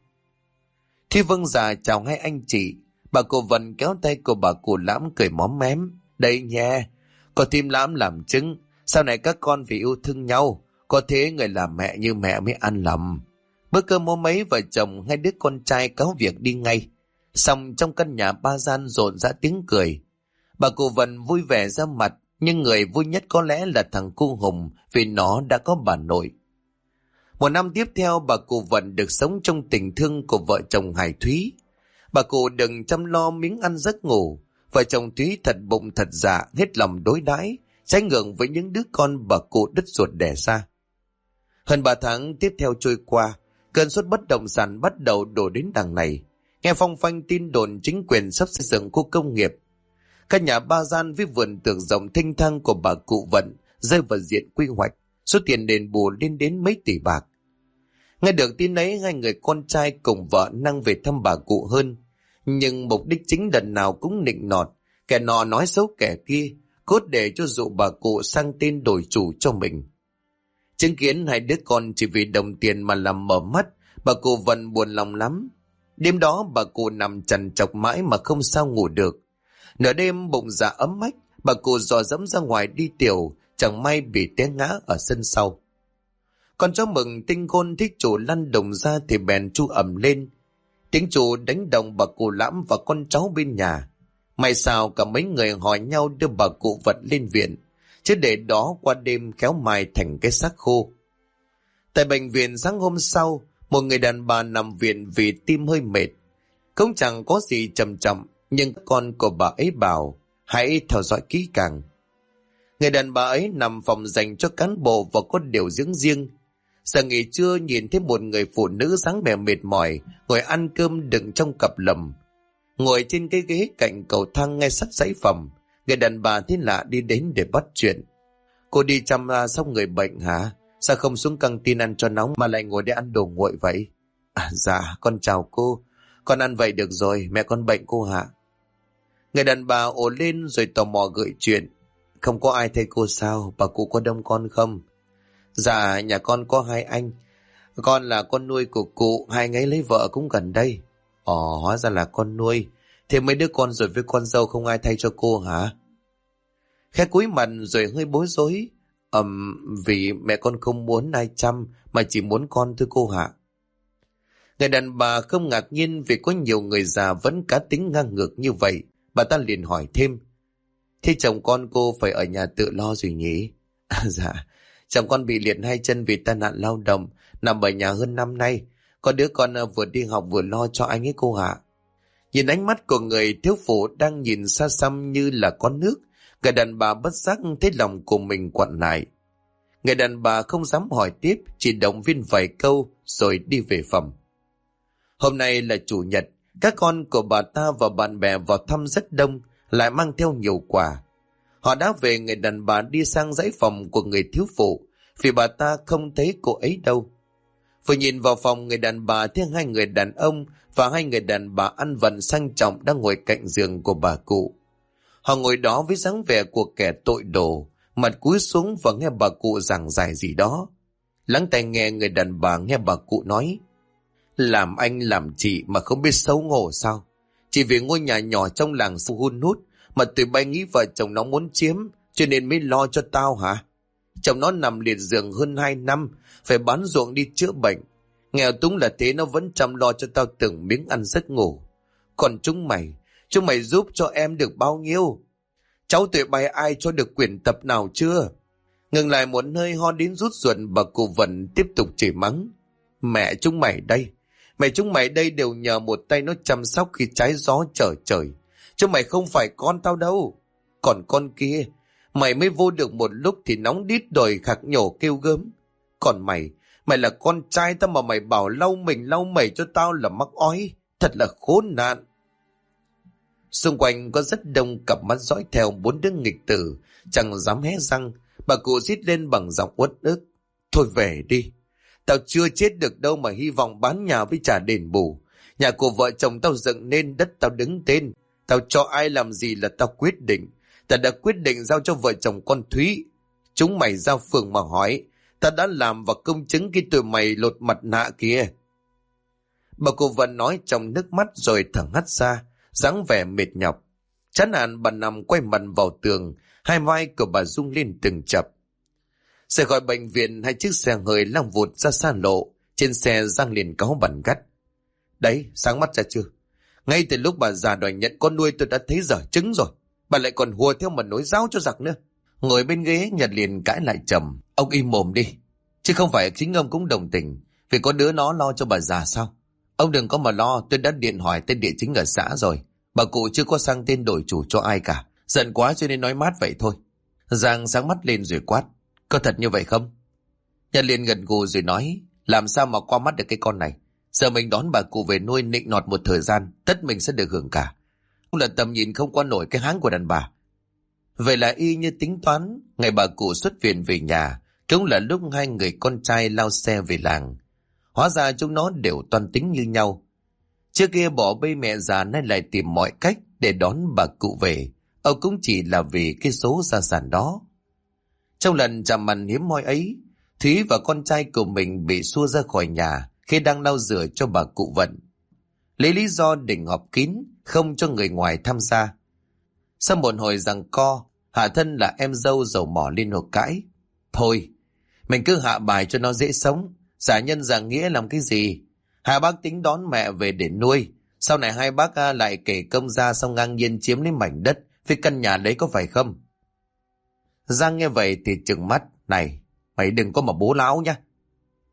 Thi vâng dạ chào hai anh chị. Bà cụ Vân kéo tay của bà cụ Lãm cười móm mém: "Đây nha, có thêm Lãm làm chứng. Sau này các con phải yêu thương nhau. Có thế người làm mẹ như mẹ mới an lòng." Bữa cơm hôm ấy vợ chồng hai đứa con trai cáo việc đi ngay. Xong trong căn nhà ba gian rộn rã tiếng cười. Bà cụ Vân vui vẻ ra mặt, nhưng người vui nhất có lẽ là thằng Cu Hùng, vì nó đã có bà nội. Một năm tiếp theo, bà cụ Vân được sống trong tình thương của vợ chồng Hải Thúy. Bà cụ đừng chăm lo miếng ăn giấc ngủ. Vợ chồng Thúy thật bụng thật dạ, hết lòng đối đãi, trái ngược với những đứa con bà cụ đứt ruột đẻ ra. Hơn 3 tháng tiếp theo trôi qua, cơn sốt bất động sản bắt đầu đổ đến đằng này. Nghe phong phanh tin đồn chính quyền sắp xây dựng khu công nghiệp. Căn nhà ba gian với vườn tường rộng thênh thang của bà cụ Vận rơi vào diện quy hoạch, số tiền đền bù lên đến mấy tỷ bạc. Nghe được tin ấy, hai người con trai cùng vợ năng về thăm bà cụ hơn. Nhưng mục đích chính lần nào cũng nịnh nọt, kẻ nọ nói xấu kẻ kia, cốt để cho dụ bà cụ sang tên đổi chủ cho mình. Chứng kiến hai đứa con chỉ vì đồng tiền mà làm mở mắt, bà cụ Vận buồn lòng lắm. Đêm đó bà cụ nằm trằn trọc mãi mà không sao ngủ được. Nửa đêm bụng dạ ấm ách, bà cụ dò dẫm ra ngoài đi tiểu, chẳng may bị té ngã ở sân sau. Con chó mừng tinh khôn thích chủ lăn đồng ra thì bèn chu ầm lên. Tiếng chủ đánh đồng bà cụ Lãm và con cháu bên nhà. May sao cả mấy người hỏi nhau đưa bà cụ Vận lên viện, chứ để đó qua đêm khéo mai thành cái xác khô. Tại bệnh viện sáng hôm sau, một người đàn bà nằm viện vì tim hơi mệt. Cũng chẳng có gì trầm trọng, nhưng con của bà ấy bảo hãy theo dõi kỹ càng. Người đàn bà ấy nằm phòng dành cho cán bộ và có điều dưỡng riêng. Giờ nghỉ trưa nhìn thấy một người phụ nữ dáng vẻ mệt mỏi ngồi ăn cơm đựng trong cặp lồng. Ngồi trên cái ghế cạnh cầu thang ngay sát dãy phòng, người đàn bà thấy lạ đi đến để bắt chuyện. Cô đi chăm sóc người bệnh hả? Sao không xuống căng tin ăn cho nóng mà lại ngồi để ăn đồ nguội vậy? À dạ, con chào cô. Con ăn vậy được rồi, mẹ con bệnh cô hả? Người đàn bà ồ lên rồi tò mò gợi chuyện. Không có ai thấy cô sao? Bà cụ có đông con không? Dạ, nhà con có 2 anh. Con là con nuôi của cụ, 2 anh ấy lấy vợ cũng gần đây. Ồ, hóa ra là con nuôi. Thế mấy đứa con rồi với con dâu không ai thay cho cô hả? Khẽ cúi mặt rồi hơi bối rối. Vì mẹ con không muốn ai chăm mà chỉ muốn con thôi cô hả? Người đàn bà không ngạc nhiên vì có nhiều người già vẫn cá tính ngang ngược như vậy. Bà ta liền hỏi thêm. Thế chồng con cô phải ở nhà tự lo rồi nhỉ? Dạ, chồng con bị liệt 2 chân vì tai nạn lao động, nằm ở nhà hơn 5 nay. Có đứa con vừa đi học vừa lo cho anh ấy cô hạ. Nhìn ánh mắt của người thiếu phụ đang nhìn xa xăm như là con nước, người đàn bà bất giác thấy lòng của mình quặn lại. Người đàn bà không dám hỏi tiếp, chỉ động viên vài câu rồi đi về phòng. Hôm nay là chủ nhật, các con của bà ta và bạn bè vào thăm rất đông, lại mang theo nhiều quà. Họ đã về, người đàn bà đi sang dãy phòng của người thiếu phụ, vì bà ta không thấy cô ấy đâu. Vừa nhìn vào phòng, người đàn bà thấy 2 người đàn ông và 2 người đàn bà ăn vận sang trọng đang ngồi cạnh giường của bà cụ. Họ ngồi đó với dáng vẻ của kẻ tội đồ, mặt cúi xuống và nghe bà cụ giảng giải gì đó. Lắng tai nghe, người đàn bà nghe bà cụ nói. Làm anh làm chị mà không biết xấu hổ sao? Chỉ vì ngôi nhà nhỏ trong làng su hun hút mà tụi bay nghĩ vợ chồng nó muốn chiếm, cho nên mới lo cho tao hả? Chồng nó nằm liệt giường hơn 2 năm, phải bán ruộng đi chữa bệnh. Nghèo túng là thế, nó vẫn chăm lo cho tao từng miếng ăn giấc ngủ. Còn chúng mày giúp cho em được bao nhiêu? Cháu tụi bay ai cho được quyển tập nào chưa? Ngừng lại một hơi ho đến rút ruột, bà cụ Vân tiếp tục chửi mắng. Mẹ chúng mày đây đều nhờ một tay nó chăm sóc khi trái gió trở trời. Chứ mày không phải con tao đâu. Còn con kia, mày mới vô được một lúc thì nóng đít đòi khạc nhổ kêu gớm. Còn mày là con trai tao mà mày bảo lau mày cho tao là mắc ói. Thật là khốn nạn. Xung quanh có rất đông cặp mắt dõi theo 4 đứa nghịch tử, chẳng dám hé răng. Bà cụ rít lên bằng giọng uất ức. Thôi về đi. Tao chưa chết được đâu mà hy vọng bán nhà với trả đền bù. Nhà của vợ chồng tao dựng nên, đất tao đứng tên. Tao cho ai làm gì là tao quyết định. Tao đã quyết định giao cho vợ chồng con Thúy. Chúng mày ra phường mà hỏi. Tao đã làm và công chứng khi tụi mày lột mặt nạ kia. Bà cụ Vân nói trong nước mắt rồi thở hắt ra, dáng vẻ mệt nhọc. Chán nản bà nằm quay mặt vào tường, 2 vai của bà rung lên từng chập. Rời khỏi bệnh viện, 2 chiếc xe hơi lao vụt ra xa lộ. Trên xe Giang liền cáu bẩn gắt. Đấy, sáng mắt ra chưa? Ngay từ lúc bà già đòi nhận con nuôi tôi đã thấy dở trứng rồi. Bà lại còn hùa theo mà nối giáo cho giặc nữa. Ngồi bên ghế, Nhật liền cãi lại trầm. Ông im mồm đi. Chứ không phải chính ông cũng đồng tình vì có đứa nó lo cho bà già sao? Ông đừng có mà lo, tôi đã điện hỏi tên địa chính ở xã rồi. Bà cụ chưa có sang tên đổi chủ cho ai cả. Giận quá cho nên nói mát vậy thôi. Giang sáng mắt lên rồi quát. Có thật như vậy không? Nhật liền gật gù rồi nói. Làm sao mà qua mắt được cái con này? Giờ mình đón bà cụ về nuôi nịnh nọt một thời gian, tất mình sẽ được hưởng cả. Không là tầm nhìn không qua nổi cái háng của đàn bà. Vậy là y như tính toán. Ngày bà cụ xuất viện về nhà cũng là lúc 2 người con trai lao xe về làng. Hóa ra chúng nó đều toan tính như nhau. Trước kia bỏ bê mẹ già, nay lại tìm mọi cách để đón bà cụ về. Ông cũng chỉ là vì cái số gia sản đó. Trong lần chạm mặt hiếm hoi ấy, Thúy và con trai của mình bị xua ra khỏi nhà khi đang lau rửa cho bà cụ Vận. Lấy lý do định họp kín, không cho người ngoài tham gia. Sau một hồi giằng co, Hạ Thân là em dâu dầu mỏ lên hồ cãi. Thôi, mình cứ hạ bài cho nó dễ sống. Giả nhân giả nghĩa làm cái gì? 2 bác tính đón mẹ về để nuôi. Sau này 2 bác lại kể công ra xong ngang nhiên chiếm lấy mảnh đất với căn nhà đấy, có phải không? Giang nghe vậy thì trừng mắt. Này, mày đừng có mà bố láo nhá.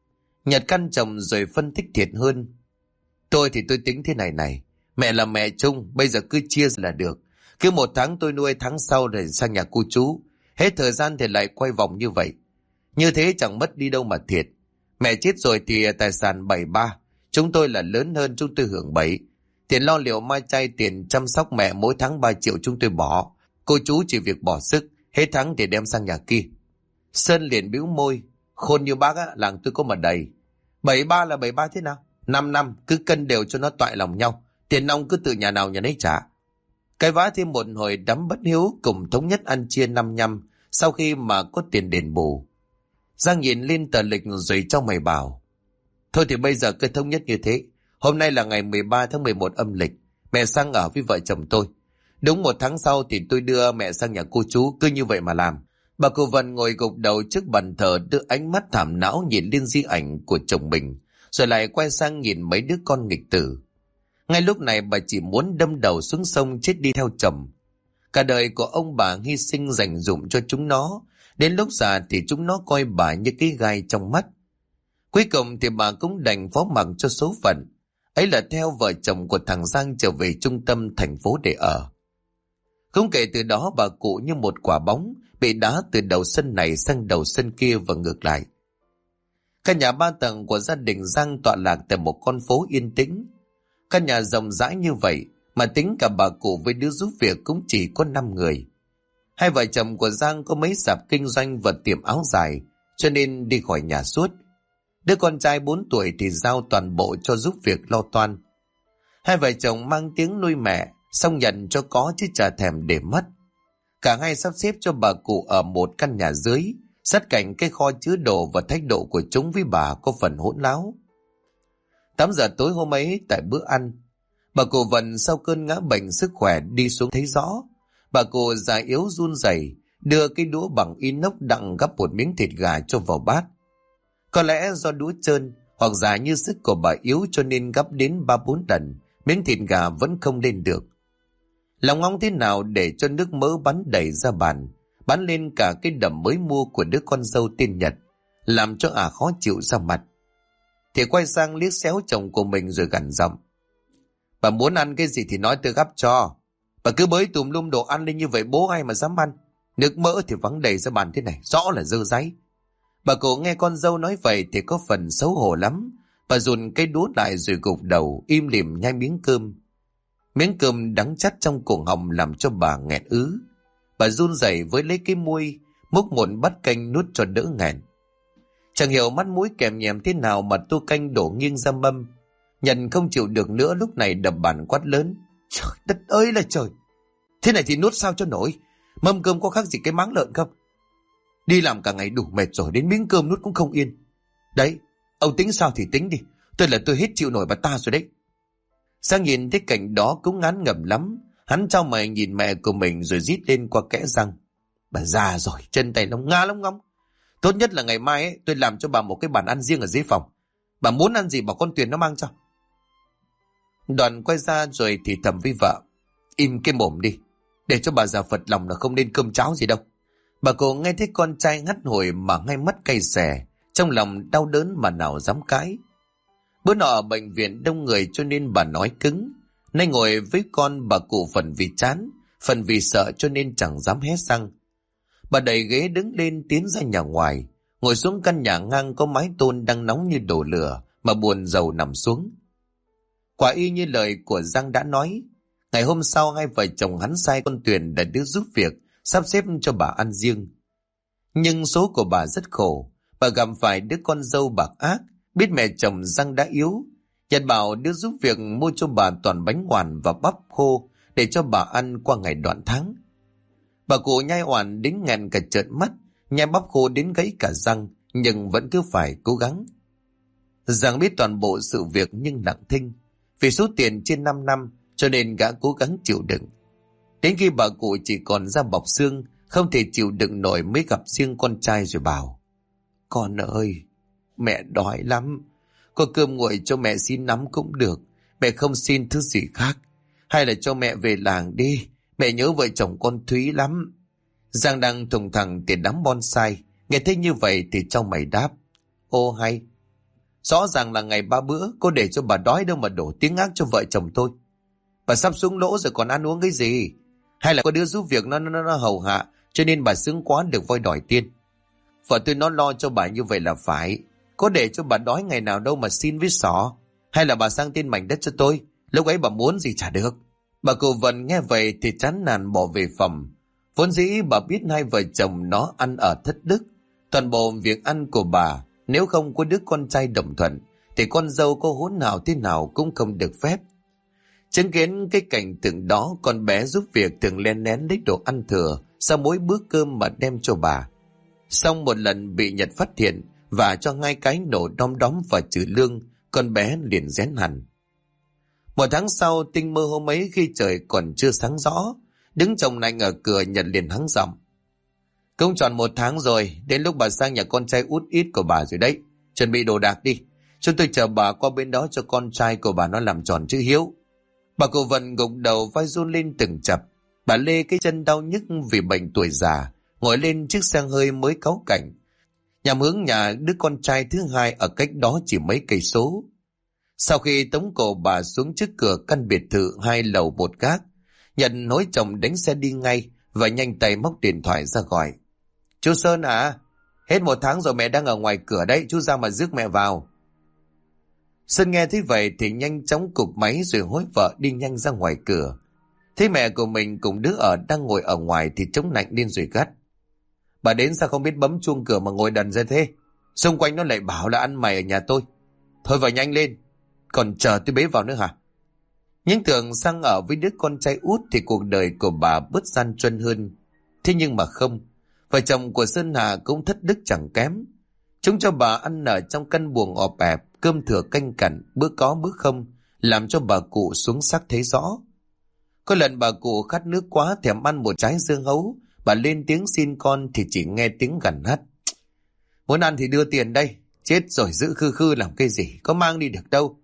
Nhật căn chồng rồi phân tích thiệt hơn. Tôi thì tôi tính thế này này. Mẹ là mẹ chung, bây giờ cứ chia là được. Cứ 1 tháng tôi nuôi, tháng sau rồi sang nhà cô chú. Hết thời gian thì lại quay vòng như vậy. Như thế chẳng mất đi đâu mà thiệt. Mẹ chết rồi thì tài sản 7/3. Chúng tôi là lớn hơn, chúng tôi hưởng 7. Tiền lo liệu mai chay, tiền chăm sóc mẹ mỗi tháng 3 triệu chúng tôi bỏ. Cô chú chỉ việc bỏ sức, hết tháng thì đem sang nhà kia. Sơn liền bĩu môi. Khôn như bác á, làng tôi có mà đầy. 7/3 là 7/3 thế nào? 5 năm, cứ cân đều cho nó toại lòng nhau. Tiền nong cứ từ nhà nào nhà nấy trả. Cái vã thêm một hồi đám bất hiếu cùng thống nhất ăn chia 5/5 sau khi mà có tiền đền bù. Giang nhìn lên tờ lịch rồi trong mày bảo. Thôi thì bây giờ cứ thống nhất như thế. Hôm nay là ngày 13 tháng 11 âm lịch. Mẹ sang ở với vợ chồng tôi. Đúng 1 tháng sau thì tôi đưa mẹ sang nhà cô chú, cứ như vậy mà làm. Bà cụ Vân ngồi gục đầu trước bàn thờ, đưa ánh mắt thảm não nhìn lên di ảnh của chồng mình, rồi lại quay sang nhìn mấy đứa con nghịch tử. Ngay lúc này bà chỉ muốn đâm đầu xuống sông chết đi theo chồng. Cả đời của ông bà hy sinh dành dụm cho chúng nó, đến lúc già thì chúng nó coi bà như cái gai trong mắt. Cuối cùng thì bà cũng đành phó mặc cho số phận, ấy là theo vợ chồng của thằng Giang trở về trung tâm thành phố để ở. Không kể từ đó bà cụ như một quả bóng bị đá từ đầu sân này sang đầu sân kia và ngược lại. Căn nhà 3 tầng của gia đình Giang tọa lạc tại một con phố yên tĩnh. Căn nhà rộng rãi như vậy mà tính cả bà cụ với đứa giúp việc cũng chỉ có 5 người. Hai vợ chồng của Giang có mấy sạp kinh doanh và tiệm áo dài, cho nên đi khỏi nhà suốt. Đứa con trai 4 tuổi thì giao toàn bộ cho giúp việc lo toan. Hai vợ chồng mang tiếng nuôi mẹ, xong nhận cho có chứ chả thèm để mất. Cả hai sắp xếp cho bà cụ ở một căn nhà dưới, sát cạnh cái kho chứa đồ, và thái độ của chúng với bà có phần hỗn láo. 8 giờ tối hôm ấy tại bữa ăn, bà cụ Vân sau cơn ngã bệnh sức khỏe đi xuống thấy rõ. Bà cụ già yếu run rẩy đưa cái đũa bằng inox đặng gắp một miếng thịt gà cho vào bát. Có lẽ do đũa trơn hoặc giả như sức của bà yếu cho nên gắp đến 3-4 lần, miếng thịt gà vẫn không lên được. Lòng ngóng thế nào để cho nước mỡ bắn đầy ra bàn, bắn lên cả cái đầm mới mua của đứa con dâu tên Nhật, làm cho khó chịu ra mặt. Thì quay sang liếc xéo chồng của mình rồi gằn giọng. Bà muốn ăn cái gì thì nói tôi gắp cho. Bà cứ bới tùm lum đồ ăn lên như vậy bố ai mà dám ăn. Nước mỡ thì vắng đầy ra bàn thế này, rõ là dơ dáy. Bà cụ nghe con dâu nói vậy thì có phần xấu hổ lắm. Bà dùn cái đũa lại rồi gục đầu im lìm nhai miếng cơm. Miếng cơm đắng chát trong cổ họng làm cho bà nghẹn ứ. Bà run rẩy với lấy cái muôi múc một bát canh nuốt cho đỡ nghẹn. Chẳng hiểu mắt mũi kèm nhèm thế nào mà tô canh đổ nghiêng ra mâm. Nhận không chịu được nữa lúc này đập bàn quát lớn. Trời đất ơi là trời! Thế này thì nuốt sao cho nổi? Mâm cơm có khác gì cái máng lợn không? Đi làm cả ngày đủ mệt rồi, đến miếng cơm nuốt cũng không yên. Đấy, ông tính sao thì tính đi. Tôi hết chịu nổi bà ta rồi đấy. Sang nhìn thấy cảnh đó cũng ngán ngẩm lắm. Hắn trao mày nhìn mẹ của mình rồi rít lên qua kẽ răng. Bà già rồi, chân tay lông nga lông ngóng. Tốt nhất là ngày mai ấy, tôi làm cho bà một cái bàn ăn riêng ở dưới phòng. Bà muốn ăn gì bảo con Tuyền nó mang cho. Đoàn quay ra rồi thì thầm với vợ. Im cái mồm đi, để cho bà già phật lòng là không nên cơm cháo gì đâu. Bà cô nghe thấy con trai ngắt hồi mà ngay mắt cay xè, trong lòng đau đớn mà nào dám cãi. Bữa nọ ở bệnh viện đông người cho nên bà nói cứng. Nay ngồi với con bà cụ phần vì chán, phần vì sợ cho nên chẳng dám hé răng. Bà đẩy ghế đứng lên tiến ra nhà ngoài, ngồi xuống căn nhà ngang có mái tôn đang nóng như đổ lửa mà buồn rầu nằm xuống. Quả y như lời của Giang đã nói, ngày hôm sau hai vợ chồng hắn sai con Tuyền đã đứa giúp việc sắp xếp cho bà ăn riêng. Nhưng số của bà rất khổ, bà gặp phải đứa con dâu bạc ác, biết mẹ chồng Giang đã yếu, Nhật bảo đứa giúp việc mua cho bà toàn bánh ngoằn và bắp khô để cho bà ăn qua ngày đoạn tháng. Bà cụ nhai oản đến nghẹn cả trợn mắt, nhai bắp khô đến gãy cả răng, nhưng vẫn cứ phải cố gắng. Giang biết toàn bộ sự việc nhưng lặng thinh, vì số tiền trên 5 năm cho nên gã cố gắng chịu đựng. Đến khi bà cụ chỉ còn da bọc xương, không thể chịu đựng nổi mới gặp riêng con trai rồi bảo. Con ơi, mẹ đói lắm, có cơm nguội cho mẹ xin nắm cũng được, mẹ không xin thứ gì khác. Hay là cho mẹ về làng đi, mẹ nhớ vợ chồng con Thúy lắm. Giang đang thùng thẳng tiền đám bonsai, nghe thấy như vậy thì trong mày đáp. Ô hay. Rõ ràng là ngày 3 bữa, cô để cho bà đói đâu mà đổ tiếng ác cho vợ chồng tôi. Bà sắp xuống lỗ rồi còn ăn uống cái gì? Hay là có đứa giúp việc nó hầu hạ, cho nên bà sướng quá được voi đòi tiên. Vợ tôi nó lo cho bà như vậy là phải. Có để cho bà đói ngày nào đâu mà xin với xỏ. Hay là bà sang tên mảnh đất cho tôi, lúc ấy bà muốn gì chả được. Bà cụ Vân nghe vậy thì chán nản bỏ về phòng. Vốn dĩ bà biết hai vợ chồng nó ăn ở thất đức. Toàn bộ việc ăn của bà, nếu không có đứa con trai đồng thuận, thì con dâu có hỗn hào thế nào cũng không được phép. Chứng kiến cái cảnh tượng đó, con bé giúp việc thường len lén lấy đồ ăn thừa sau mỗi bữa cơm mà đem cho bà. Xong một lần bị Nhật phát hiện và cho 2 cái nổ đom đóm và trừ lương, con bé liền rén hẳn. 1 tháng sau, tinh mơ hôm ấy khi trời còn chưa sáng rõ, đứng chồng lạnh ở cửa, Nhật liền hắng giọng: Cũng tròn 1 tháng rồi, đến lúc bà sang nhà con trai út ít của bà rồi đấy. Chuẩn bị đồ đạc đi, chúng tôi chờ bà qua bên đó cho con trai của bà nó làm tròn chữ hiếu. Bà cụ Vân gục đầu vai run lên từng chập. Bà Lê cái chân đau nhức vì bệnh tuổi già, ngồi lên chiếc xe hơi mới cáu cảnh, nhằm hướng nhà đứa con trai thứ hai ở cách đó chỉ mấy cây số. Sau khi tống cổ bà xuống trước cửa căn biệt thự 2 lầu 1 gác, Nhật hối chồng đánh xe đi ngay và nhanh tay móc điện thoại ra gọi: Chú Sơn à, hết 1 tháng rồi mẹ đang ở ngoài cửa đấy, chú ra mà rước mẹ vào. Sơn nghe thấy vậy thì nhanh chóng cụp máy rồi hối vợ đi nhanh ra ngoài cửa. Thấy mẹ của mình cùng đứa ở đang ngồi ở ngoài thì chống lạnh lên rồi gắt: Bà đến sao không biết bấm chuông cửa mà ngồi đần ra thế? Xung quanh nó lại bảo là ăn mày ở nhà tôi. Thôi vào nhanh lên, còn chờ tôi bế vào nữa hả? Nhưng tưởng sang ở với đứa con trai út thì cuộc đời của bà bớt gian truân hơn. Thế nhưng mà không, vợ chồng của Sơn Hà cũng thất đức chẳng kém. Chúng cho bà ăn ở trong căn buồng ọp ẹp, cơm thừa canh cặn, bữa có bữa không, làm cho bà cụ xuống sắc thấy rõ. Có lần bà cụ khát nước quá thèm ăn một trái dưa hấu, bà lên tiếng xin con thì chỉ nghe tiếng gằn hắt: Muốn ăn thì đưa tiền đây, chết rồi giữ khư khư làm cái gì, có mang đi được đâu.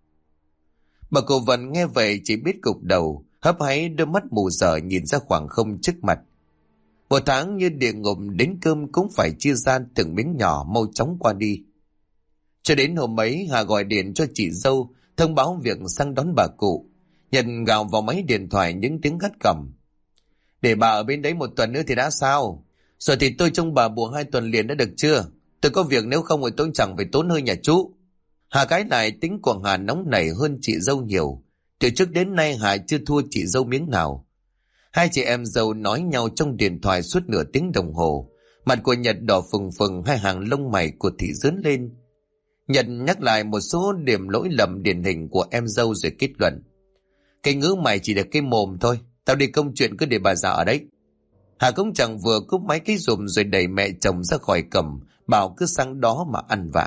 Bà cụ Vân nghe vậy chỉ biết gục đầu, hấp háy đôi mắt mù dở nhìn ra khoảng không trước mặt. 1 tháng như địa ngục, đến cơm cũng phải chia ra từng miếng nhỏ mau chóng qua đi. Cho đến hôm ấy, Hà gọi điện cho chị dâu thông báo việc sang đón bà cụ. Nhật gào vào máy điện thoại những tiếng gắt gỏng: Để bà ở bên đấy 1 tuần nữa thì đã sao? Rồi thì tôi trông bà buộc 2 tuần liền đã được chưa? Tôi có việc, nếu không thì tôi chẳng phải tốn hơi nhà chú. Hà cái lại tính của Hà nóng nảy hơn chị dâu nhiều. Từ trước đến nay Hà chưa thua chị dâu miếng nào. Hai chị em dâu nói nhau trong điện thoại suốt nửa tiếng đồng hồ. Mặt của Nhật đỏ phừng phừng, 2 hàng lông mày của thị dướn lên. Nhật nhắc lại một số điểm lỗi lầm điển hình của em dâu rồi kết luận: Cái ngữ mày chỉ được cái mồm thôi, tao đi công chuyện cứ để bà già ở đấy. Hà cũng chẳng vừa cúp máy cái rùm rồi đẩy mẹ chồng ra khỏi cầm, bảo cứ sang đó mà ăn vạ.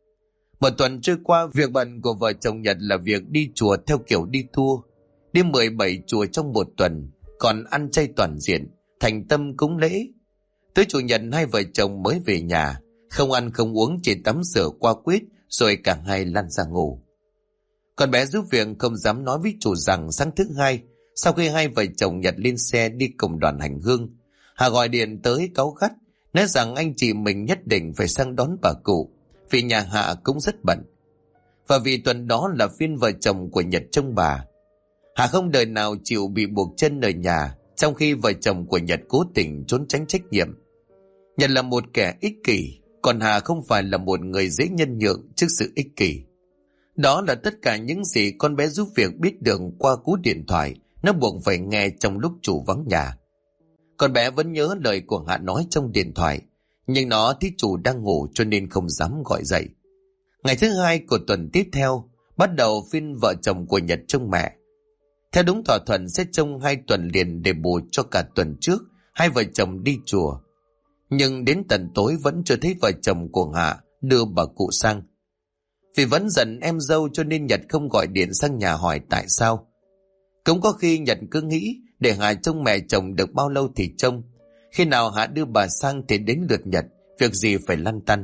1 tuần trôi qua, việc bận của vợ chồng Nhật là việc đi chùa theo kiểu đi tour. Đi 17 chùa trong 1 tuần, còn ăn chay toàn diện, thành tâm cúng lễ. Tới chủ nhật hai vợ chồng mới về nhà, không ăn không uống, chỉ tắm rửa qua quýt rồi cả hai lăn ra ngủ. Con bé giúp việc không dám nói với chủ rằng sáng thứ Hai, sau khi hai vợ chồng Nhật lên xe đi cùng đoàn hành hương, Hà gọi điện tới cáu gắt, nói rằng anh chị mình nhất định phải sang đón bà cụ, vì nhà Hạ cũng rất bận. Và vì tuần đó là phiên vợ chồng của Nhật trông bà. Hà không đời nào chịu bị buộc chân ở nhà, trong khi vợ chồng của Nhật cố tình trốn tránh trách nhiệm. Nhật là một kẻ ích kỷ, còn Hà không phải là một người dễ nhân nhượng trước sự ích kỷ. Đó là tất cả những gì con bé giúp việc biết được qua cú điện thoại nó buộc phải nghe trong lúc chủ vắng nhà. Con bé vẫn nhớ lời của Hạ nói trong điện thoại, nhưng nó thấy chủ đang ngủ cho nên không dám gọi dậy. Ngày thứ Hai của tuần tiếp theo, bắt đầu phiên vợ chồng của Nhật trông mẹ. Theo đúng thỏa thuận sẽ trông 2 tuần liền để bù cho cả tuần trước hai vợ chồng đi chùa. Nhưng đến tận tối vẫn chưa thấy vợ chồng của Hạ đưa bà cụ sang. Vì vẫn giận em dâu cho nên Nhật không gọi điện sang nhà hỏi tại sao. Cũng có khi Nhật cứ nghĩ để Hạ trông mẹ chồng được bao lâu thì trông, khi nào Hạ đưa bà sang thì đến lượt Nhật, việc gì phải lăn tăn.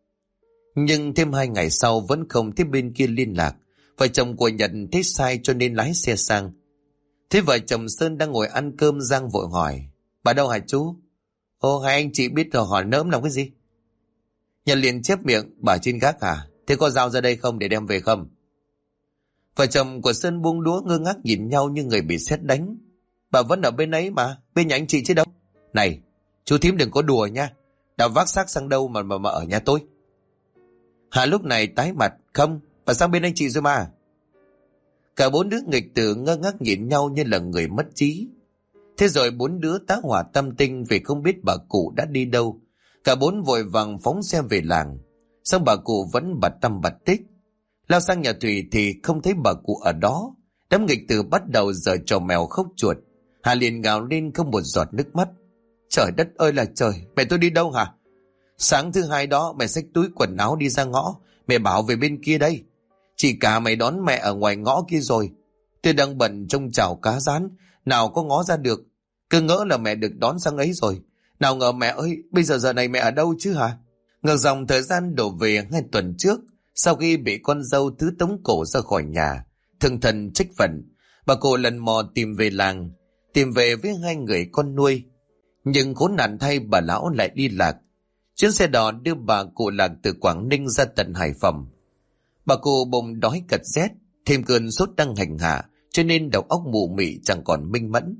Nhưng thêm 2 ngày sau vẫn không thấy bên kia liên lạc. Vợ chồng của Nhật thấy sai cho nên lái xe sang. Thế vợ chồng Sơn đang ngồi ăn cơm, Giang vội hỏi: Bà đâu hả chú? Ồ, hai anh chị biết rồi hỏi nỡm làm cái gì? Nhật liền chép miệng: Bà trên gác à? Thế có dao ra đây không để đem về không? Vợ chồng của Sơn buông đũa ngơ ngác nhìn nhau như người bị sét đánh. Bà vẫn ở bên ấy mà, bên nhà anh chị chứ đâu. Này, chú thím đừng có đùa nha. Đã vác xác sang đâu mà ở nhà tôi. Hà lúc này tái mặt. Không, bà sang bên anh chị rồi mà. Cả bốn đứa nghịch tử ngơ ngác nhìn nhau như là người mất trí. Thế rồi bốn đứa tá hỏa tâm tinh vì không biết bà cụ đã đi đâu. Cả bốn vội vàng phóng xe về làng. Xong bà cụ vẫn bặt tăm bặt tích. Lao sang nhà Thủy thì không thấy bà cụ ở đó. Đám nghịch tử bắt đầu giở trò mèo khóc chuột. Hà liền gào lên không một giọt nước mắt. Trời đất ơi là trời, mẹ tôi đi đâu hả? Sáng thứ hai đó mẹ xách túi quần áo đi ra ngõ. Mẹ bảo về bên kia đây. Chị cả mày đón mẹ ở ngoài ngõ kia rồi. Tôi đang bận trông chảo cá rán, nào có ngó ra được. Cứ ngỡ là mẹ được đón sang ấy rồi. Nào ngờ mẹ ơi, bây giờ này mẹ ở đâu chứ hả? Ngược dòng thời gian đổ về 2 tuần trước, sau khi bị con dâu tứ tống cổ ra khỏi nhà, thương thần trách phận, bà cụ lần mò tìm về làng, tìm về với 2 người con nuôi. Nhưng khốn nạn thay bà lão lại đi lạc. Chuyến xe đò đưa bà cụ lạc từ Quảng Ninh ra tận Hải Phòng. Bà cụ bụng đói cật rét, thêm cơn sốt đang hành hạ, cho nên đầu óc mụ mị chẳng còn minh mẫn.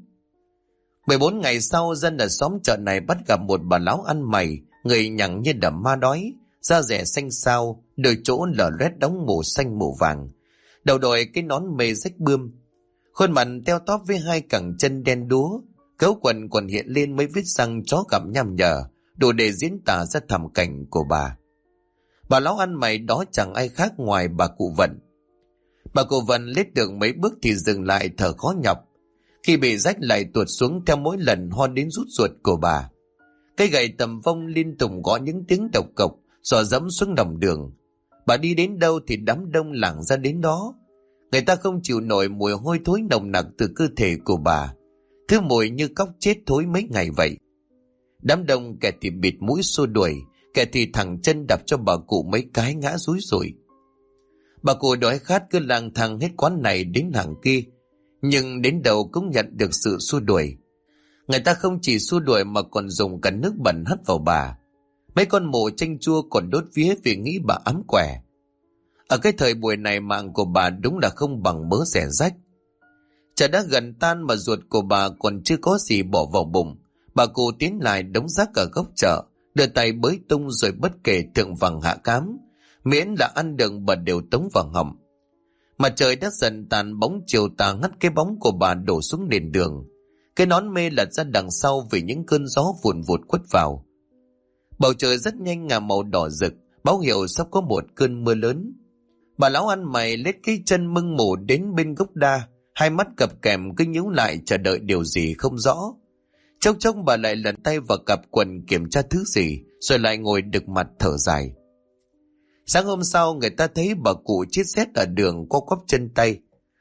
14 ngày sau, dân ở xóm chợ này bắt gặp một bà lão ăn mày, người nhặng như đầm ma đói, da rẻ xanh xao, đôi chỗ lở loét đóng màu xanh màu vàng, đầu đội cái nón mê rách bươm, khuôn mặt teo tóp với 2 cẳng chân đen đúa, cấu quần còn hiện lên mấy vết răng chó gặm nham nhở, đủ để diễn tả ra thảm cảnh của bà. Bà lão ăn mày đó chẳng ai khác ngoài bà cụ Vận. Bà cụ Vận lết được mấy bước thì dừng lại thở khó nhọc. Khi bị rách lại tuột xuống theo mỗi lần ho đến rút ruột của bà. Cây gậy tầm vông liên tục gõ những tiếng độc cộc, dò dẫm xuống lòng đường. Bà đi đến đâu thì đám đông lảng ra đến đó. Người ta không chịu nổi mùi hôi thối nồng nặc từ cơ thể của bà. Thứ mùi như cóc chết thối mấy ngày vậy. Đám đông kẻ thì bịt mũi xua đuổi, kẻ thì thẳng chân đập cho bà cụ mấy cái ngã rúi rủi. Bà cụ đói khát cứ lang thang hết quán này đến hàng kia, nhưng đến đầu cũng nhận được sự xua đuổi. Người ta không chỉ xua đuổi mà còn dùng cả nước bẩn hất vào bà. Mấy con mụ chanh chua còn đốt vía vì nghĩ bà ám quẻ. Ở cái thời buổi này mạng của bà đúng là không bằng mớ rẻ rách. Chợ đã gần tan mà ruột của bà còn chưa có gì bỏ vào bụng. Bà cụ tiến lại đống rác ở góc chợ, đưa tay bới tung rồi bất kể thượng vàng hạ cám, miễn là ăn được bà đều tống vào họng. Mặt trời đã dần tàn, bóng chiều tà ngắt cái bóng của bà đổ xuống nền đường. Cái nón mê lật ra đằng sau vì những cơn gió vùn vụt quất vào. Bầu trời rất nhanh ngả màu đỏ rực, báo hiệu sắp có một cơn mưa lớn. Bà lão ăn mày lết cái chân mưng mủ đến bên gốc đa, 2 mắt cặp kèm cứ nhíu lại chờ đợi điều gì không rõ. Chốc chốc bà lại lần tay vào cặp quần kiểm tra thứ gì, rồi lại ngồi đực mặt thở dài. Sáng hôm sau người ta thấy bà cụ chết rét ở đường co quắp chân tay.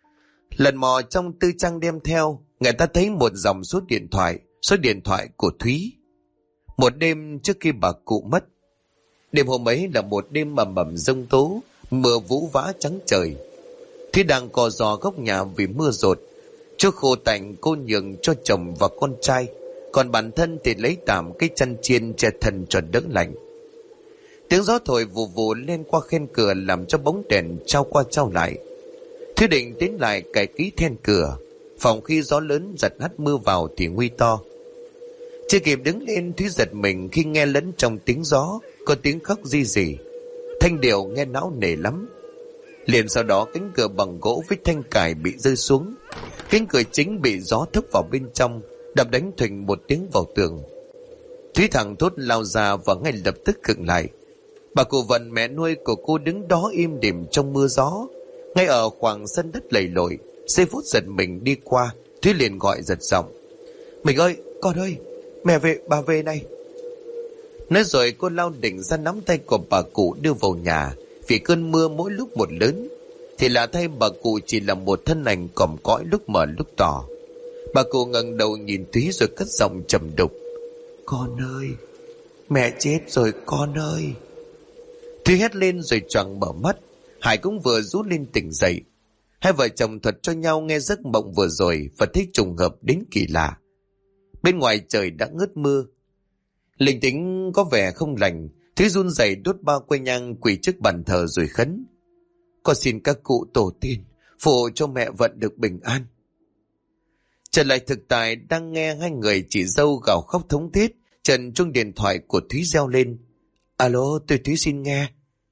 Lần mò trong tư trang đem theo, người ta thấy một dòng số điện thoại của Thúy. Một đêm trước khi bà cụ mất. Đêm hôm ấy là một đêm mầm mầm giông tố, mưa vũ vã trắng trời. Thúy đang co giò góc nhà vì mưa dột. Trước khô tạnh cô nhường cho chồng và con trai, còn bản thân thì lấy tạm cái chăn chiên che thân cho đỡ lạnh. Tiếng gió thổi vù vù lên qua khen cửa làm cho bóng đèn trao qua trao lại. Thúy định tiến lại cài kỹ then cửa, phòng khi gió lớn giật hắt mưa vào thì nguy to. Chưa kịp đứng lên, Thúy giật mình khi nghe lẫn trong tiếng gió có tiếng khóc ri rỉ, thanh điệu nghe não nề lắm. Liền sau đó cánh cửa bằng gỗ với thanh cài bị rơi xuống, cánh cửa chính bị gió thốc vào bên trong, đập đánh thuỳnh một tiếng vào tường. Thúy thẳng thốt lao ra và ngay lập tức khựng lại. Bà cụ Vận, mẹ nuôi của cô, đứng đó im đềm trong mưa gió, ngay ở khoảng sân đất lầy lội. Giây phút giật mình đi qua, Thúy liền gọi giật giọng: "Mình ơi, con ơi, mẹ về, bà về này." Nói rồi cô lao đỉnh ra nắm tay của bà cụ đưa vào nhà. Vì cơn mưa mỗi lúc một lớn, thì lạ thay bà cụ chỉ là một thân ảnh còm cõi lúc mờ lúc tỏ. Bà cụ ngẩng đầu nhìn Thúy rồi cất giọng trầm đục: "Con ơi, mẹ chết rồi con ơi." Thúy hét lên rồi choàng mở mắt. Hải cũng vừa rú lên tỉnh dậy. Hai vợ chồng thuật cho nhau nghe giấc mộng vừa rồi và thấy trùng hợp đến kỳ lạ. Bên ngoài trời đã ngớt mưa, linh tính có vẻ không lành. Thúy run rẩy đốt ba que nhang quỳ trước bàn thờ rồi khấn: Con xin các cụ tổ tiên phù cho mẹ Vận được bình an. Trở lại thực tại, đang nghe hai người chị dâu gào khóc thống thiết, Trần chuông điện thoại của Thúy reo lên. Alo, tôi Thúy xin nghe.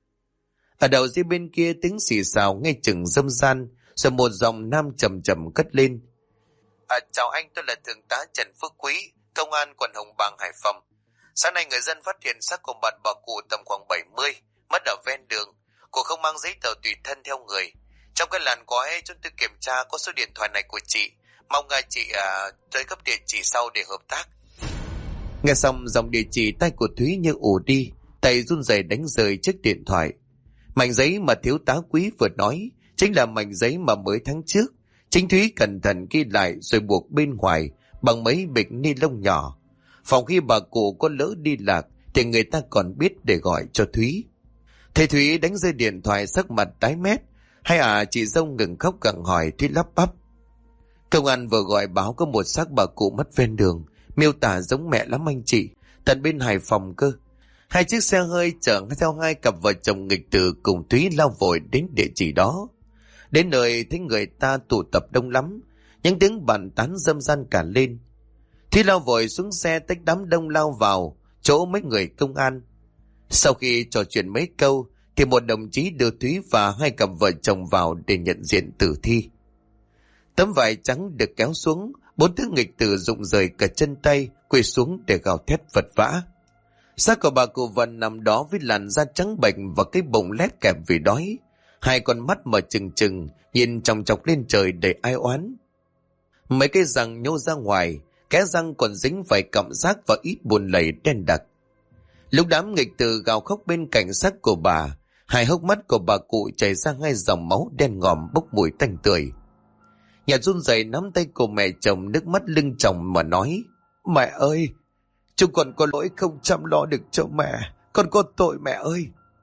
Ở đầu dây bên kia tiếng xì xào nghe chừng dâm gian, rồi một giọng nam trầm trầm cất lên. Chào anh, tôi là thượng tá Trần Phước Quý, công an quận Hồng Bàng, Hải Phòng. Sáng nay người dân phát hiện xác của một bà cụ tầm khoảng 70, mất ở ven đường. Cụ không mang giấy tờ tùy thân theo người. Trong cái làn gói chúng tôi kiểm tra có số điện thoại này của chị. Mong chị tới cấp địa chỉ sau để hợp tác. Nghe xong dòng địa chỉ, tay của Thúy như ù đi, tay run rẩy đánh rơi chiếc điện thoại. Mảnh giấy mà thiếu tá Quý vừa nói chính là mảnh giấy mà mới tháng trước chính Thúy cẩn thận ghi lại rồi buộc bên ngoài bằng mấy bịch ni lông nhỏ, phòng khi bà cụ có lỡ đi lạc thì người ta còn biết để gọi cho Thúy. Thầy Thúy đánh rơi điện thoại, sắc mặt tái mét. Hay chị dâu ngừng khóc gặng hỏi. Thúy lắp bắp: Công an vừa gọi báo có một xác bà cụ mất ven đường, miêu tả giống mẹ lắm anh chị, tận bên Hải Phòng cơ. Hai chiếc xe hơi chở theo hai cặp vợ chồng nghịch tử cùng Thúy lao vội đến địa chỉ đó. Đến nơi thấy người ta tụ tập đông lắm, những tiếng bàn tán râm ran cả lên. Thúy lao vội xuống xe tách đám đông lao vào chỗ mấy người công an. Sau khi trò chuyện mấy câu thì một đồng chí đưa Thúy và hai cặp vợ chồng vào để nhận diện tử thi. Tấm vải trắng được kéo xuống, bốn thứ nghịch tử rụng rời cả chân tay, quỳ xuống để gào thét vật vã. Xác của bà cụ Vân nằm đó với làn da trắng bệch và cái bụng lét kẹp vì đói. Hai con mắt mở trừng trừng, nhìn chòng chọc lên trời đầy ai oán. Mấy cái răng nhô ra ngoài, kẽ răng còn dính vài cọng rác và ít bùn lầy đen đặc. Lúc đám nghịch tử gào khóc bên cạnh xác của bà, hai hốc mắt của bà cụ chảy ra hai dòng máu đen ngòm bốc mùi tanh tưởi. Nhà run rẩy nắm tay của mẹ chồng, nước mắt lưng tròng mà nói: Mẹ ơi, chúng con có lỗi không chăm lo được cho mẹ, con có tội mẹ ơi.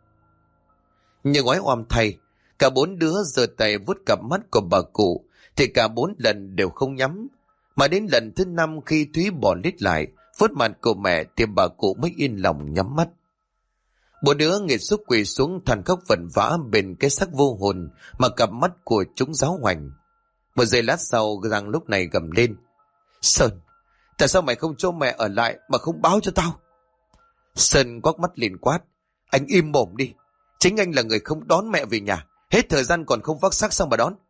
Nhưng oái oăm thay, cả bốn đứa giơ tay vuốt cặp mắt của bà cụ thì cả bốn lần đều không nhắm. Mà đến lần thứ 5 khi Thúy bỏ lít lại vuốt mặt của mẹ thì bà cụ mới yên lòng nhắm mắt. Bốn đứa nghiệt xúc quỳ xuống than khóc vẩn vã bên cái xác vô hồn mà cặp mắt của chúng giáo hoành. Một giây lát sau, Giang lúc này gầm lên: Sơn, tại sao mày không cho mẹ ở lại mà không báo cho tao? Sơn quắc mắt liền quát: Anh im mồm đi, chính anh là người không đón mẹ về nhà, hết thời gian còn không vác xác sang mà đón.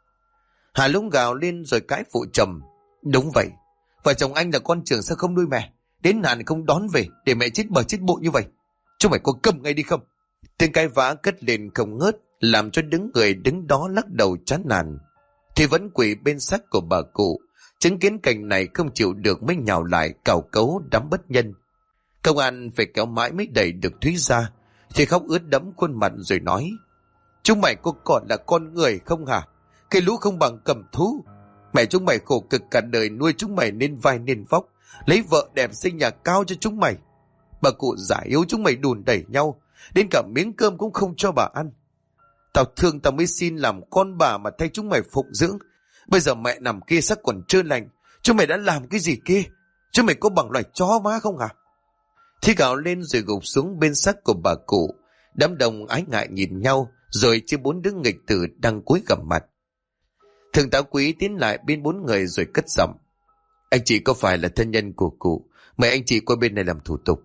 Hà Lũng gào lên rồi cãi phụ chồng: Đúng vậy, vợ chồng anh là con trưởng sao không nuôi mẹ, đến nạn không đón về để mẹ chết bờ chết bội như vậy. Chúng mày có câm ngay đi không? Tiếng cãi vã cất lên không ngớt, làm cho người đứng đó lắc đầu chán nản. Thì vẫn quỳ bên xác của bà cụ, chứng kiến cảnh này không chịu được mới nhào lại cào cấu đám bất nhân. Công an phải kéo mãi mới đẩy được Thúy ra, thì khóc ướt đẫm khuôn mặt rồi nói: Chúng mày có còn là con người không hả? Cái lũ không bằng cầm thú. Mẹ chúng mày khổ cực cả đời nuôi chúng mày nên vai nên vóc, lấy vợ đẹp sinh nhà cao cho chúng mày. Bà cụ già yếu chúng mày đùn đẩy nhau, đến cả miếng cơm cũng không cho bà ăn. Tao thương tao mới xin làm con bà mà thay chúng mày phụng dưỡng. Bây giờ mẹ nằm kia xác còn trơn lành, chúng mày đã làm cái gì kia? Chúng mày có bằng loài chó má không hả? Thi gào lên rồi gục xuống bên xác của bà cụ. Đám đông ái ngại nhìn nhau, rồi chỉ bốn đứa nghịch tử đang cúi gằm mặt. Thượng tá Quý tiến lại bên bốn người rồi cất giọng: Anh chị có phải là thân nhân của cụ? Mời anh chị qua bên này làm thủ tục.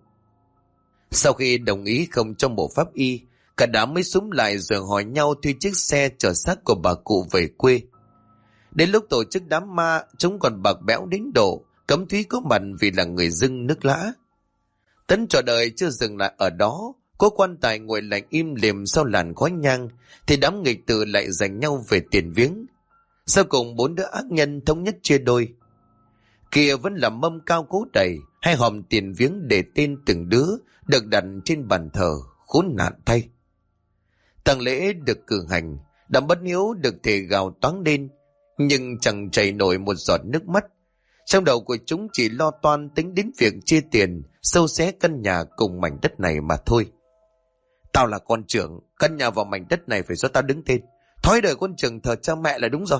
Sau khi đồng ý không cho mổ pháp y, cả đám mới xúm lại rồi hỏi nhau thuê chiếc xe chở xác của bà cụ về quê. Đến lúc tổ chức đám ma, chúng còn bạc bẽo đến độ cấm Thúy có mặt vì là người dưng nước lã. Tấn trò đời chưa dừng lại ở đó, có quan tài ngồi lạnh im lìm sau làn khói nhang, thì đám nghịch tử lại giành nhau về tiền viếng. Sau cùng bốn đứa ác nhân thống nhất chia đôi. Kia vẫn là mâm cao cố đầy, hai hòm tiền viếng để tên từng đứa được đặt trên bàn thờ, khốn nạn thay. Tang lễ được cử hành, đám bất hiếu được thể gào toáng lên, nhưng chẳng chảy nổi một giọt nước mắt. Trong đầu của chúng chỉ lo toan tính đến việc chia tiền, xâu xé căn nhà cùng mảnh đất này mà thôi. Tao là con trưởng, căn nhà vào mảnh đất này phải do tao đứng tên. Thói đời con trưởng thờ cha mẹ là đúng rồi.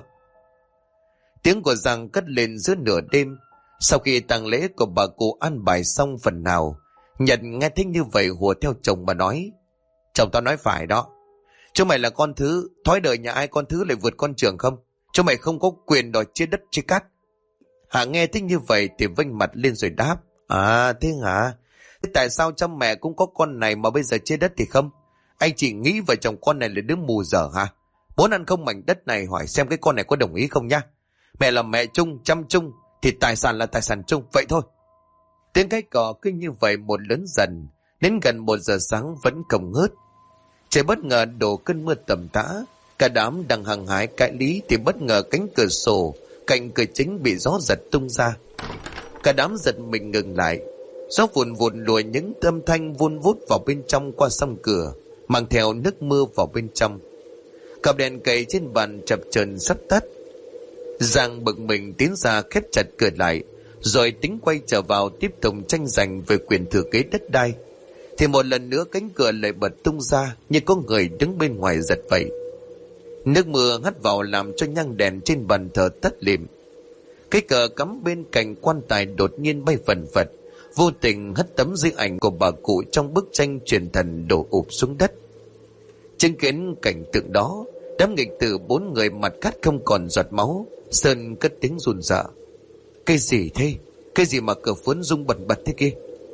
Tiếng của Giang cất lên giữa nửa đêm. Sau khi tang lễ của bà cụ an bài xong phần nào, Nhật nghe thích như vậy hùa theo chồng mà nói. Chồng tao nói phải đó. Chúng mày là con thứ, thói đời nhà ai con thứ lại vượt con trưởng không? Chúng mày không có quyền đòi chia đất chia cát. Hà nghe thích như vậy thì vênh mặt lên rồi đáp. À thế hả? Thế tại sao cha mẹ cũng có con này mà bây giờ chia đất thì không? Anh chỉ nghĩ vợ chồng con này là đứa mù dở hả? Muốn ăn không mảnh đất này hỏi xem cái con này có đồng ý không nhá. Mẹ là mẹ chung, chăm chung thì tài sản là tài sản chung, vậy thôi. Tiếng cái cò cứ như vậy một lớn dần, đến gần 1 giờ sáng vẫn không ngớt. Trời bất ngờ đổ cơn mưa tầm tã, cả đám đang hăng hái cãi lý thì bất ngờ cánh cửa sổ cạnh cửa chính bị gió giật tung ra. Cả đám giật mình ngừng lại, gió vùn vùn lùa những âm thanh vun vút vào bên trong qua song cửa, mang theo nước mưa vào bên trong. Cặp đèn cầy trên bàn chập chờn sắp tắt. Giang bực mình tiến ra khép chặt cửa lại, rồi tính quay trở vào tiếp tục tranh giành về quyền thừa kế đất đai, thì một lần nữa cánh cửa lại bật tung ra như có người đứng bên ngoài giật vậy. Nước mưa hắt vào làm cho nhang đèn trên bàn thờ tắt lịm. Cái cờ cắm bên cạnh quan tài đột nhiên bay phần phật, vô tình hất tấm di ảnh của bà cụ trong bức tranh truyền thần đổ ụp xuống đất. Chứng kiến cảnh tượng đó, đám nghịch tử 4 người mặt cắt không còn giọt máu. Sơn cất tiếng run rợ. Cái gì thế? Cái gì mà cửa cuốn rung bần bật thế kia?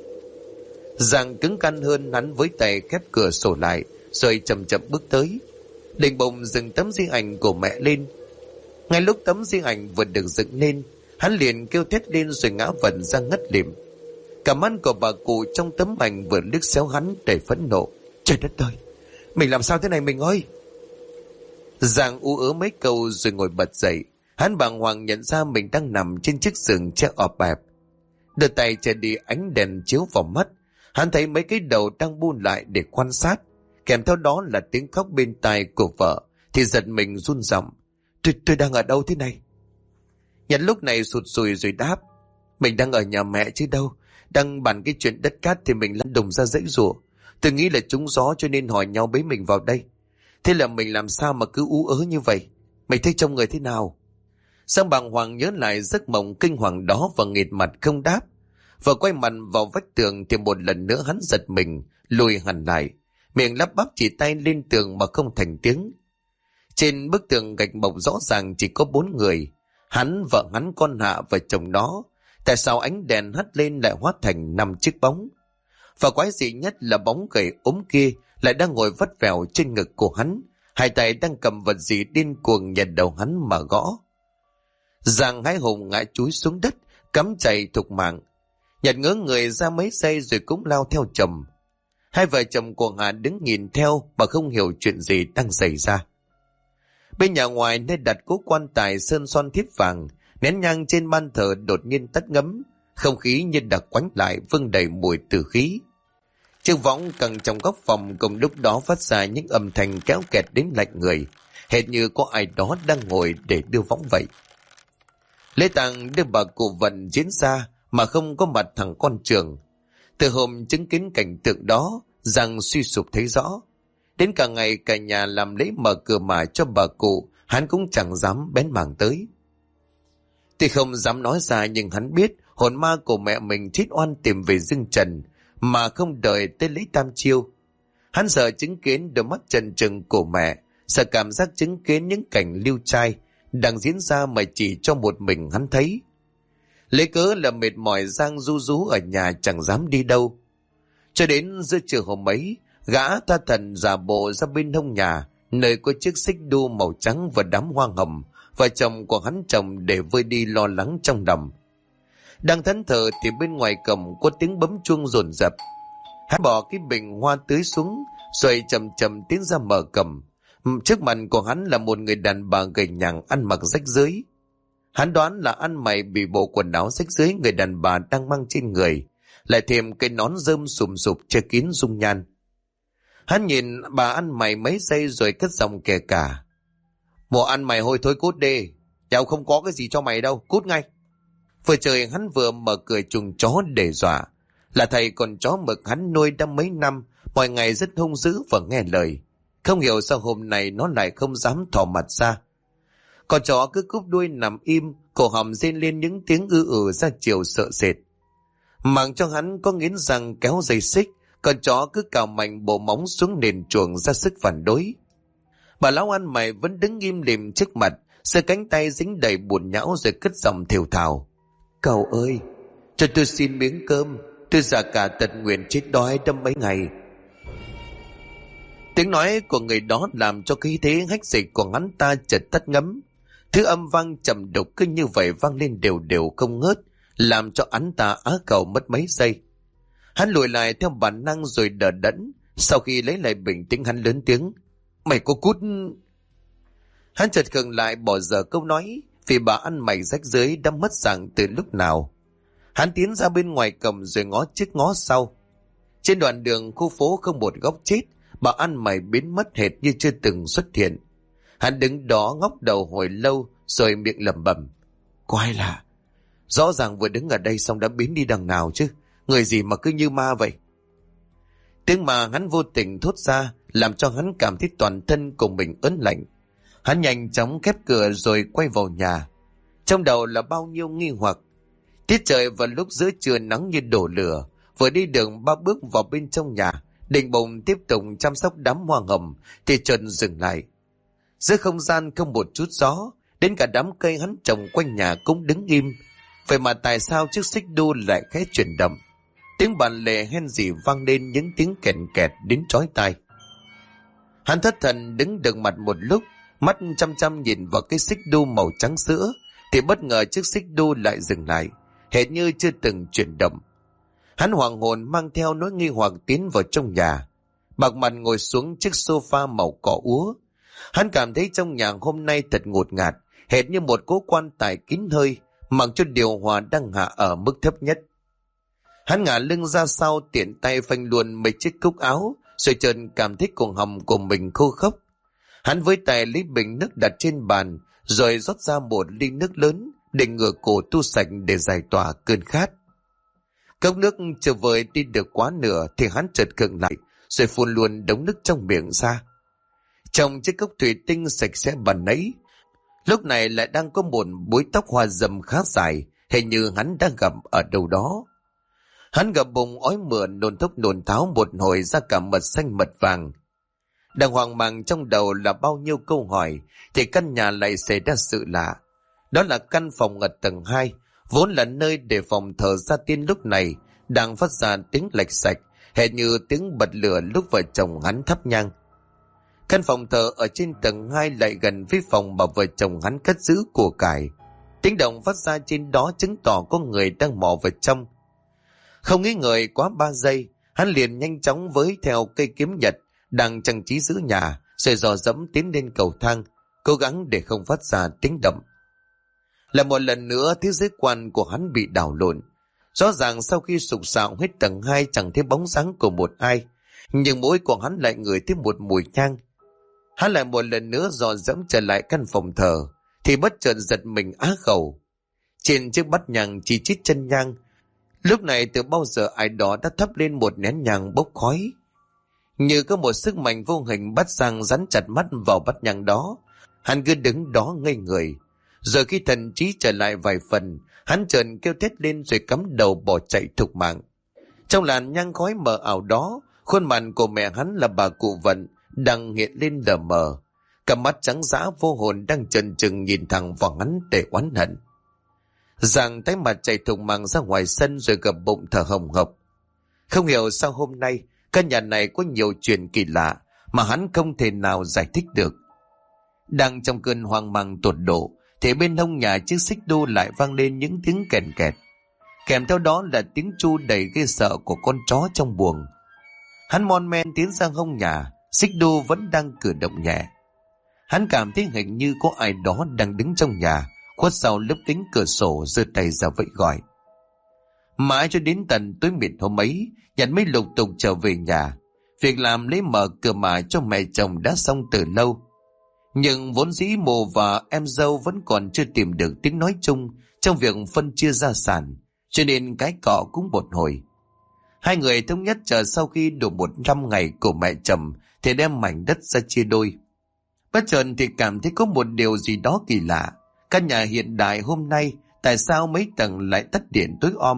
Giang cứng cắn hơn, hắn với tay khép cửa sổ lại, rồi chậm chậm bước tới, định bụng dừng tấm di ảnh của mẹ lên. Ngay lúc tấm di ảnh vừa được dựng lên, hắn liền kêu thét lên rồi ngã vật ra ngất lịm. Cả mắt của bà cụ trong tấm ảnh vừa liếc xéo hắn đầy phẫn nộ. Trời đất ơi, mình làm sao thế này mình ơi? Giang ú ớ mấy câu rồi ngồi bật dậy. Hắn bàng hoàng nhận ra mình đang nằm trên chiếc giường che ọp ẹp. Đưa tay che đi ánh đèn chiếu vào mắt, hắn thấy mấy cái đầu đang bu lại để quan sát, kèm theo đó là tiếng khóc bên tai của vợ, thì giật mình run giọng. Tôi đang ở đâu thế này? Nhật lúc này sụt sùi rồi đáp. Mình đang ở nhà mẹ chứ đâu. Đang bàn cái chuyện đất cát thì mình lăn đùng ra dãy rủa. Tôi nghĩ là trúng gió cho nên hỏi nhau bế mình vào đây. Thế là mình làm sao mà cứ ú ớ như vậy? Mày thấy trông người thế nào? Sang bàng hoàng nhớ lại giấc mộng kinh hoàng đó và nghệt mặt không đáp. Vừa quay mặt vào vách tường thì một lần nữa hắn giật mình, lùi hẳn lại, miệng lắp bắp chỉ tay lên tường mà không thành tiếng. Trên bức tường gạch mộc rõ ràng chỉ có 4 người, hắn, vợ hắn, con Hạ và chồng nó. Tại sao ánh đèn hắt lên lại hóa thành 5 chiếc bóng? Và quái dị nhất là bóng gầy ốm kia lại đang ngồi vắt vẻo trên ngực của hắn, hai tay đang cầm vật gì điên cuồng nhặt đầu hắn mà gõ. Giang hái hùng ngã chúi xuống đất, cắm chạy thục mạng. Nhật ngớ người ra mấy giây rồi cũng lao theo chồng. Hai vợ chồng của Hà đứng nhìn theo mà không hiểu chuyện gì đang xảy ra. Bên nhà ngoài nơi đặt cố quan tài sơn son thiếp vàng, nén nhang trên ban thờ đột nhiên tắt ngấm, không khí như đặc quánh lại vương đầy mùi tử khí. Chiếc võng căng trong góc phòng cùng lúc đó phát ra những âm thanh kéo kẹt đến lạnh người, hệt như có ai đó đang ngồi để đưa võng vậy. Lễ tang đưa bà cụ Vận diễn ra mà không có mặt thằng con Trường. Từ hôm chứng kiến cảnh tượng đó, Giang suy sụp thấy rõ. Đến cả ngày cả nhà làm lễ mở cửa mà cho bà cụ, hắn cũng chẳng dám bén mảng tới. Tuy không dám nói ra nhưng hắn biết hồn ma của mẹ mình chết oan tìm về dương trần mà không đợi tới lễ tam chiêu. Hắn sợ chứng kiến đôi mắt trần trừng của mẹ, sợ cảm giác chứng kiến những cảnh lưu trai đang diễn ra mà chỉ cho một mình hắn thấy. Lấy cớ là mệt mỏi, Giang ru rú ở nhà chẳng dám đi đâu. Cho đến giữa trưa hôm ấy, gã tha thần giả bộ ra bên hông nhà, nơi có chiếc xích đu màu trắng và đám hoa hồng, và chồng của hắn trồng để vơi đi lo lắng trong lòng. Đang thẫn thờ thì bên ngoài cổng có tiếng bấm chuông dồn dập. Hắn bỏ cái bình hoa tưới xuống, rồi chậm chậm tiến ra mở cổng. Trước mặt của hắn là một người đàn bà gầy nhàng ăn mặc rách rưới. Hắn đoán là ăn mày bị bộ quần áo rách rưới người đàn bà đang mang trên người, lại thêm cái nón rơm sùm sụp che kín dung nhan. Hắn nhìn bà ăn mày mấy giây rồi cất giọng kể cả. Mùa ăn mày hôi thối cút đi, cháu không có cái gì cho mày đâu, cút ngay. Vừa trời hắn vừa mở cửa chuồng chó để dọa. Là thầy con chó mực hắn nuôi đã mấy năm, mọi ngày rất hung dữ và nghe lời. Không hiểu sao hôm nay nó lại không dám thò mặt ra. Con chó cứ cúp đuôi nằm im, cổ họng rên lên những tiếng ư ra chiều sợ sệt. Mặc cho hắn có nghiến răng kéo dây xích, con chó cứ cào mạnh bộ móng xuống nền chuồng ra sức phản đối. Bà lão ăn mày vẫn đứng im lìm trước mặt, giơ cánh tay dính đầy bùn nhão rồi cất giọng thều thào: "Cậu ơi, cho tôi xin miếng cơm, tôi già cả tật nguyền chết đói đâm mấy ngày." Tiếng nói của người đó làm cho khí thế hách dịch của hắn ta chợt tắt ngấm. Thứ âm vang trầm đục cứ như vậy vang lên đều đều không ngớt, làm cho hắn ta á khẩu mất mấy giây. Hắn lùi lại theo bản năng rồi đờ đẫn. Sau khi lấy lại bình tĩnh, hắn lớn tiếng: "Mày có cút!" Hắn chợt khựng lại bỏ dở câu nói, vì bà ăn mày rách rưới đã mất dạng từ lúc nào. Hắn tiến ra bên ngoài cầm rồi ngó trước ngó sau. Trên đoạn đường khu phố không một góc chết, bà ăn mày biến mất hệt như chưa từng xuất hiện. Hắn đứng đó ngóc đầu hồi lâu rồi miệng lẩm bẩm: "Quái lạ, rõ ràng vừa đứng ở đây xong đã biến đi đằng nào chứ, người gì mà cứ như ma vậy." Tiếng mà hắn vô tình thốt ra làm cho hắn cảm thấy toàn thân của mình ớn lạnh. Hắn nhanh chóng khép cửa rồi quay vào nhà. Trong đầu là bao nhiêu nghi hoặc. Tiết trời vào lúc giữa trưa nắng như đổ lửa. Vừa đi đường 3 bước vào bên trong nhà, định bụng tiếp tục chăm sóc đám hoa hồng thì chợt dừng lại. Giữa không gian không một chút gió, đến cả đám cây hắn trồng quanh nhà cũng đứng im. Vậy mà tại sao chiếc xích đu lại khẽ chuyển động? Tiếng bàn lề hen rỉ vang lên những tiếng kèn kẹt đến chói tai. Hắn thất thần đứng được mặt một lúc, mắt chăm chăm nhìn vào cái xích đu màu trắng sữa, thì bất ngờ chiếc xích đu lại dừng lại, hệt như chưa từng chuyển động. Hắn hoàng hồn mang theo nỗi nghi hoặc tiến vào trong nhà, bạc mặt ngồi xuống chiếc sofa màu cỏ úa. Hắn cảm thấy trong nhà hôm nay thật ngột ngạt, hệt như một cố quan tài kín hơi, mặc cho điều hòa đang hạ ở mức thấp nhất. Hắn ngả lưng ra sau, tiện tay phanh luôn mấy chiếc cúc áo, rồi chợt cảm thấy cuồng họng của mình khô khốc. Hắn với tay lấy bình nước đặt trên bàn, rồi rót ra một ly nước lớn, định ngửa cổ tu sạch để giải tỏa cơn khát. Cốc nước chưa vơi đi được quá nửa thì hắn chợt khựng lại, rồi phun luôn đống nước trong miệng ra. Trong chiếc cốc thủy tinh sạch sẽ bẩn ấy, lúc này lại đang có một búi tóc hoa râm khá dài, hình như hắn đã gặp ở đâu đó. Hắn gặp bụng ói mửa nôn thốc nôn tháo một hồi ra cả mật xanh mật vàng. Đang hoang mang trong đầu là bao nhiêu câu hỏi, thì căn nhà lại xảy ra sự lạ. Đó là căn phòng ở tầng 2, vốn là nơi để phòng thờ gia tiên, lúc này đang phát ra tiếng lạch sạch, hệt như tiếng bật lửa lúc vợ chồng hắn thắp nhang. Căn phòng thờ ở trên tầng 2 lại gần với phòng mà vợ chồng hắn cất giữ của cải. Tiếng động phát ra trên đó chứng tỏ có người đang mò vào trong. Không nghĩ ngợi quá 3 giây, hắn liền nhanh chóng với theo cây kiếm nhật đang trang trí giữ nhà, rồi dò dẫm tiến lên cầu thang, cố gắng để không phát ra tiếng động. Là một lần nữa thế giới quan của hắn bị đảo lộn. Rõ ràng sau khi sục sạo hết tầng 2 chẳng thấy bóng dáng của một ai, nhưng mũi của hắn lại ngửi thấy một mùi nhang. Hắn lại một lần nữa dò dẫm trở lại căn phòng thờ, thì bất chợt giật mình á khẩu. Trên chiếc bát nhang chỉ chít chân nhang, lúc này từ bao giờ ai đó đã thắp lên một nén nhang bốc khói. Như có một sức mạnh vô hình bắt sang dán chặt mắt vào bát nhang đó. Hắn cứ đứng đó ngây người. Rồi khi thần trí trở lại vài phần, hắn chợt kêu thét lên rồi cắm đầu bỏ chạy thục mạng. Trong làn nhang khói mờ ảo đó, khuôn mặt của mẹ hắn là bà cụ Vận đang hiện lên lờ mờ. Cặp mắt trắng dã vô hồn đang chần chừng nhìn thẳng vào hắn để oán hận. Giang tái mặt chạy thục mạng ra ngoài sân rồi gập bụng thở hồng hộc. Không hiểu sao hôm nay căn nhà này có nhiều chuyện kỳ lạ mà hắn không thể nào giải thích được. Đang trong cơn hoang mang tột độ thì bên hông nhà chiếc xích đu lại vang lên những tiếng kèn kẹt. Kèm theo đó là tiếng tru đầy ghê sợ của con chó trong buồng. Hắn mon men tiến sang hông nhà, xích đu vẫn đang cử động nhẹ. Hắn cảm thấy hình như có ai đó đang đứng trong nhà, khuất sau lớp kính cửa sổ, giơ tay ra vẫy gọi. Mãi cho đến tận tối mịt hôm ấy, Nhật mới lục tục trở về nhà. Việc làm lấy mở cửa mà cho mẹ chồng đã xong từ lâu. Nhưng vốn dĩ mồ và em dâu vẫn còn chưa tìm được tiếng nói chung trong việc phân chia gia sản, cho nên cái cọ cũng một hồi. Hai người thống nhất chờ sau khi đủ 100 ngày của mẹ chồng thì đem mảnh đất ra chia đôi. Bất chợt thì cảm thấy có một điều gì đó kỳ lạ. Căn nhà hiện đại hôm nay tại sao mấy tầng lại tắt điện tối om,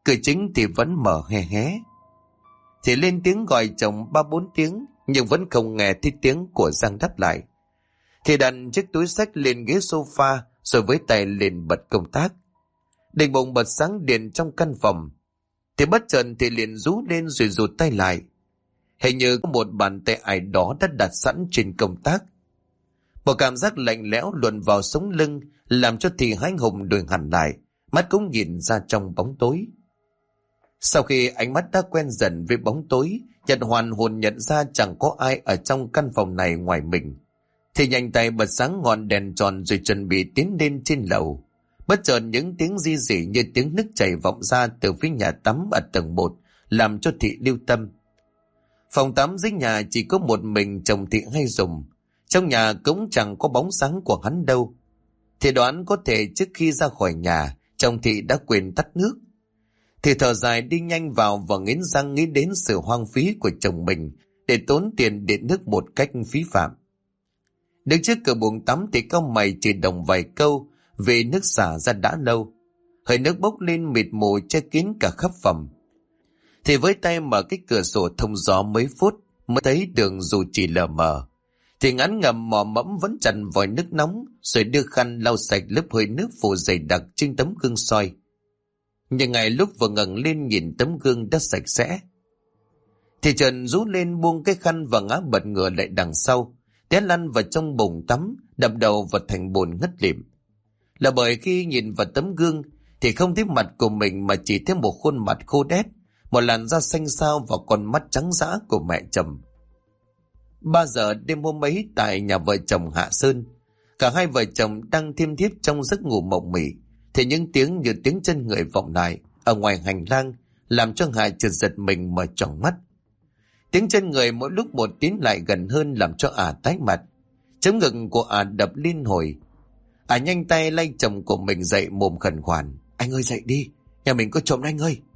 cửa chính thì vẫn mở hé hé. Thì lên tiếng gọi chồng 3-4 tiếng, nhưng vẫn không nghe thấy tiếng của Giang đáp lại. Thì đặt chiếc túi xách lên ghế sofa, rồi với tay lên bật công tắc. Định bụng bật sáng điện trong căn phòng, thì bất chợt thì liền rú lên rồi rụt tay lại. Hình như có một bàn tay ai đó đã đặt sẵn trên công tắc. Một cảm giác lạnh lẽo luồn vào sống lưng, làm cho Thị hãi hùng đuổi hẳn lại, mắt cũng nhìn ra trong bóng tối. Sau khi ánh mắt đã quen dần với bóng tối, Nhật hoàn hồn nhận ra chẳng có ai ở trong căn phòng này ngoài mình. Thì nhanh tay bật sáng ngọn đèn tròn rồi chuẩn bị tiến lên trên lầu. Bất chợt những tiếng ri rỉ như tiếng nước chảy vọng ra từ phía nhà tắm ở tầng 1, làm cho Thị lưu tâm. Phòng tắm dưới nhà chỉ có một mình chồng Thị hay dùng. Trong nhà cũng chẳng có bóng sáng của hắn đâu. Thì đoán có thể trước khi ra khỏi nhà, chồng Thị đã quên tắt nước. Thì thở dài đi nhanh vào và nghiến răng nghĩ đến sự hoang phí của chồng mình để tốn tiền điện nước một cách phí phạm. Đứng trước cửa buồng tắm thì cau mày chỉ đồng vài câu vì nước xả ra đã lâu. Hơi nước bốc lên mịt mù che kín cả khắp phòng. Thì với tay mở cái cửa sổ thông gió mấy phút mới thấy đường dù chỉ lờ mờ. Thì ngán ngầm mò mẫm vẫn chặn vòi nước nóng rồi đưa khăn lau sạch lớp hơi nước phủ dày đặc trên tấm gương soi. Nhưng ngay lúc vừa ngẩng lên nhìn tấm gương đã sạch sẽ, thì Trần rú lên buông cái khăn và ngã bật ngửa lại đằng sau, té lăn vào trong bồn tắm, đập đầu vào thành bồn ngất lịm. Là bởi khi nhìn vào tấm gương thì không thấy mặt của mình mà chỉ thấy một khuôn mặt khô đét, một làn da xanh xao và con mắt trắng dã của mẹ chồng. 3 giờ đêm hôm ấy tại nhà vợ chồng Hạ Sơn, cả hai vợ chồng đang thiêm thiếp trong giấc ngủ mộng mị, thì những tiếng như tiếng chân người vọng lại ở ngoài hành lang làm cho Hạ chợt giật mình mở tròn mắt. Tiếng chân người mỗi lúc một tiến lại gần hơn làm cho tái mặt. Chấm ngực của đập liên hồi. Nhanh tay lay chồng của mình dậy, mồm khẩn khoản: "Anh ơi dậy đi, nhà mình có trộm anh ơi."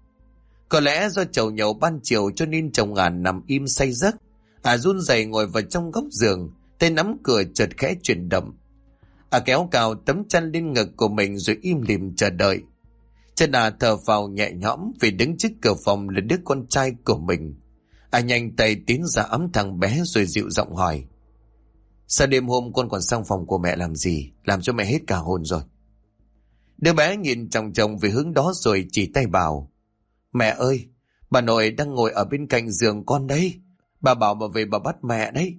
Có lẽ do chầu nhậu ban chiều cho nên chồng nằm im say giấc. Run rẩy ngồi vào trong góc giường, tay nắm cửa chợt khẽ chuyển động. Kéo cào tấm chăn lên ngực của mình rồi im lìm chờ đợi. Chân thở phào nhẹ nhõm vì đứng trước cửa phòng là đứa con trai của mình. Nhanh tay tiến ra ấm thằng bé rồi dịu giọng hỏi: "Sao đêm hôm con còn sang phòng của mẹ làm gì, làm cho mẹ hết cả hồn rồi?" Đứa bé nhìn chồng về hướng đó rồi chỉ tay bảo: "Mẹ ơi, bà nội đang ngồi ở bên cạnh giường con đấy. Bà bảo mà về bà bắt mẹ đấy."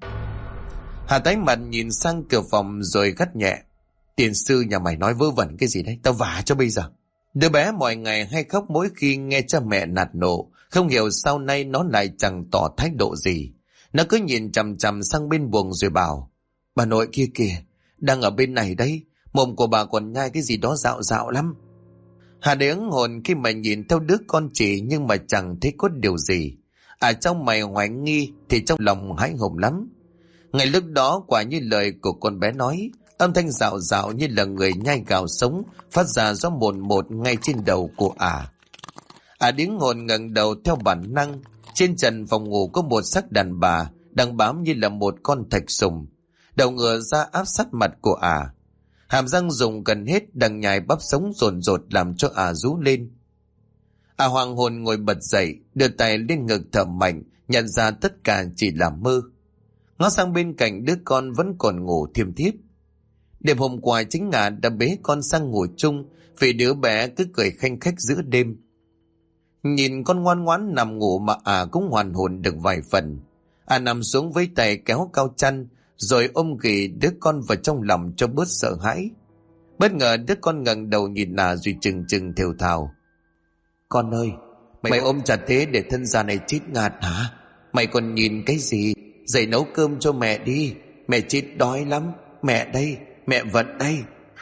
Hà tái mặt nhìn sang cửa phòng rồi gắt nhẹ: "Tiền sư nhà mày nói vớ vẩn cái gì đấy, tao vả cho bây giờ." Đứa bé mọi ngày hay khóc mỗi khi nghe cha mẹ nạt nộ, không hiểu sau nay nó lại chẳng tỏ thái độ gì. Nó cứ nhìn chằm chằm sang bên buồng rồi bảo: "Bà nội kia kìa, đang ở bên này đấy, mồm của bà còn nhai cái gì đó dạo dạo lắm." Hà để ấn hồn khi mà nhìn theo đứa con chỉ nhưng mà chẳng thấy có điều gì. Trong mày hoài nghi thì trong lòng hãi hùng lắm. Ngay lúc đó quả như lời của con bé nói, âm thanh dạo dạo như là người nhai gạo sống phát ra gió mồn một ngay trên đầu của điếng hồn ngẩng đầu theo bản năng. Trên trần phòng ngủ có một xác đàn bà đang bám như là một con thạch sùng, đầu ngựa ra áp sát mặt của hàm răng dùng gần hết đang nhai bắp sống rồn rột làm cho rú lên. Hoàng hồn ngồi bật dậy, đưa tay lên ngực thở mạnh, nhận ra tất cả chỉ là mơ. Ngó sang bên cạnh đứa con vẫn còn ngủ thiêm thiếp. Đêm hôm qua chính đã bế con sang ngủ chung vì đứa bé cứ cười khanh khách giữa đêm. Nhìn con ngoan ngoãn nằm ngủ mà cũng hoàn hồn được vài phần. Nằm xuống với tay kéo cao chăn rồi ôm ghì đứa con vào trong lòng cho bớt sợ hãi. Bất ngờ đứa con ngẩng đầu nhìn rồi chừng chừng thều thào: "Con ơi, mày ôm chặt thế để thân già này chết ngạt hả? Mày còn nhìn cái gì? Dậy nấu cơm cho mẹ đi, mẹ chết đói lắm. Mẹ đây, mẹ vẫn đây."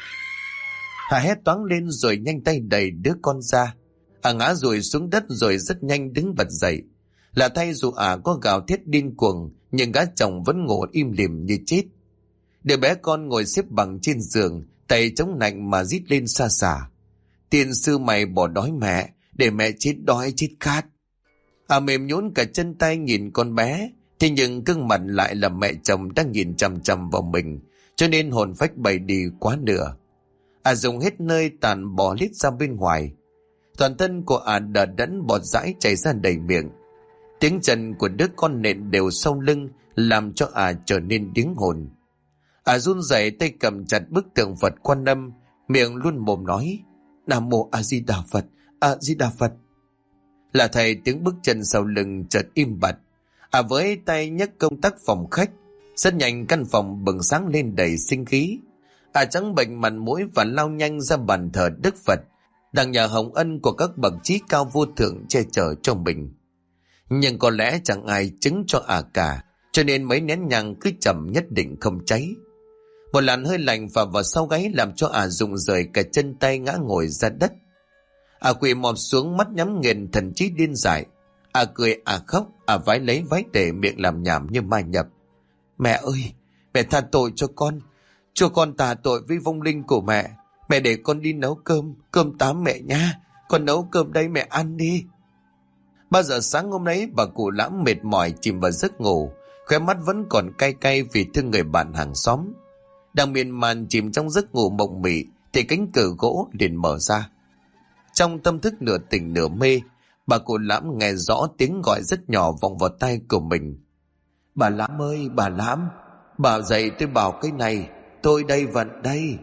Hà hét toáng lên rồi nhanh tay đẩy đứa con ra. Ngã rồi xuống đất rồi rất nhanh đứng bật dậy. Là thay dù có gào thét điên cuồng nhưng gã chồng vẫn ngủ im lìm như chết. Đứa bé con ngồi xếp bằng trên giường, tay chống nạnh mà rít lên xa xả: "Tiền sư mày bỏ đói mẹ, để mẹ chết đói chết khát." Mềm nhũn cả chân tay nhìn con bé, thế nhưng gương mặt lại là mẹ chồng đang nhìn chằm chằm vào mình, cho nên hồn phách bay đi quá nửa. Dùng hết nơi tàn bỏ lít ra bên ngoài. Toàn thân của đờ đẫn bọt dãi chảy ra đầy miệng. Tiếng chân của đứa con nện đều sau lưng làm cho trở nên điếng hồn. Run rẩy tay cầm chặt bức tượng Phật Quan Âm, miệng luôn mồm nói: Nam mô A Di Đà Phật, A Di Đà Phật. Là thầy tiếng bước chân sau lưng chợt im bặt. Với tay nhấc công tắc phòng khách, rất nhanh căn phòng bừng sáng lên đầy sinh khí. Trắng bệch mặt mũi và lao nhanh ra bàn thờ Đức Phật, đang nhờ hồng ân của các bậc trí cao vô thượng che chở cho mình. Nhưng có lẽ chẳng ai chứng cho cả, cho nên mấy nén nhang cứ chậm nhất định không cháy. Một làn hơi lạnh phả vào sau gáy làm cho rụng rời cả chân tay, ngã ngồi ra đất. Quỳ mọp xuống, mắt nhắm nghiền, thần trí điên dại. Cười khóc, vái lấy vái để, miệng làm nhảm như ma nhập. Mẹ ơi, mẹ tha tội cho con tha tội với vong linh của mẹ. Mẹ để con đi nấu cơm tám mẹ nha. Con nấu cơm đây mẹ ăn đi. 3 giờ sáng hôm ấy, bà cụ Lãm mệt mỏi chìm vào giấc ngủ, khóe mắt vẫn còn cay cay vì thương người bạn hàng xóm. Đang miên man chìm trong giấc ngủ mộng mị thì cánh cửa gỗ liền mở ra. Trong tâm thức nửa tỉnh nửa mê, bà cụ Lãm nghe rõ tiếng gọi rất nhỏ vọng vào tai của mình. Bà Lãm ơi, bà Lãm, bà dậy tôi bảo cái này, tôi đây vận đây.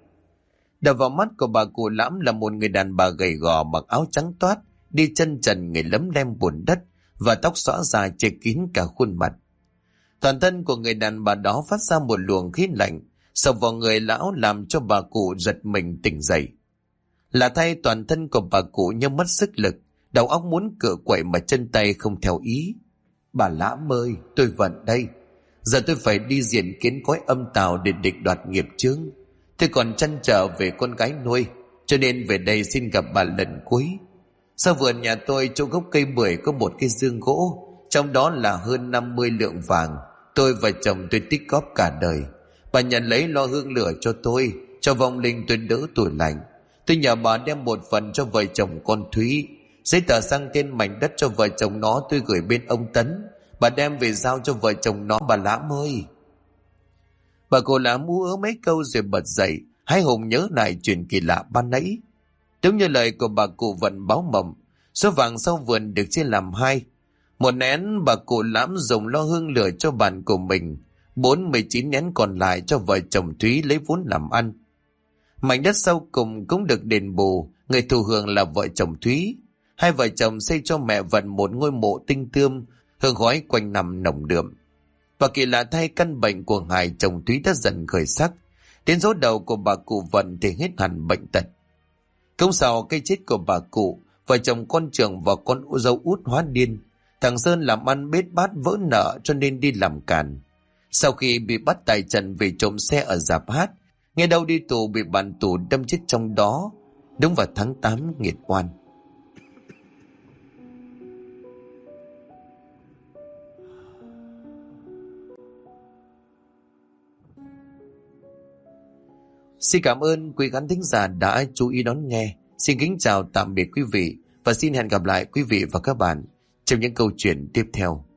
Đập vào mắt của bà cụ Lãm là một người đàn bà gầy gò mặc áo trắng toát, đi chân trần, người lấm lem bùn đất và tóc xõa dài che kín cả khuôn mặt. Toàn thân của người đàn bà đó phát ra một luồng khí lạnh sộc vào người lão, làm cho bà cụ giật mình tỉnh dậy. Là thay toàn thân của bà cụ như mất sức lực, đầu óc muốn cựa quậy mà chân tay không theo ý. Bà Lãm ơi, tôi vận đây. Giờ tôi phải đi diện kiến cõi âm tào để địch đoạt nghiệp chướng. Tôi còn trăn trở về con gái nuôi, cho nên về đây xin gặp bà lần cuối. Sau vườn nhà tôi chỗ gốc cây bưởi có một cái giương gỗ, trong đó là hơn 50 lượng vàng. Tôi và chồng tôi tích góp cả đời. Bà nhận lấy lo hương lửa cho tôi, cho vong linh tôi đỡ tủi lạnh. Tôi nhờ bà đem một phần cho vợ chồng con Thúy, giấy tờ sang tên mảnh đất cho vợ chồng nó tôi gửi bên ông Tấn. Bà đem về giao cho vợ chồng nó, bà Lãm ơi. Bà cụ Lãm ú ớ mấy câu rồi bật dậy, hái hùng nhớ lại chuyện kỳ lạ ban nãy. Đúng như lời của bà cụ Vận báo mộng, số vàng sau vườn được chia làm 2. Một nén bà cụ Lãm dùng lo hương lửa cho bạn của mình, 19 nén còn lại cho vợ chồng Thúy lấy vốn làm ăn. Mảnh đất sau cùng cũng được đền bù, người thụ hưởng là vợ chồng Thúy. Hai vợ chồng xây cho mẹ Vận một ngôi mộ tinh tươm, hương khói quanh năm nồng đượm. Và kỳ lạ thay, căn bệnh của hai chồng Thúy đã dần khởi sắc. Đến số đầu của bà cụ Vận thì hết hẳn bệnh tật. Cũng sau cái chết của bà cụ, vợ chồng con trưởng và con dâu út hóa điên. Thằng Sơn làm ăn bết bát vỡ nợ cho nên đi làm càn. Sau khi bị bắt tại trận vì trộm xe ở rạp hát, nghe đâu đi tù bị bạn tù đâm chết trong đó, đúng vào tháng 8 nghiệt oan. Xin cảm ơn quý khán thính giả đã chú ý đón nghe. Xin kính chào tạm biệt quý vị và xin hẹn gặp lại quý vị và các bạn trong những câu chuyện tiếp theo.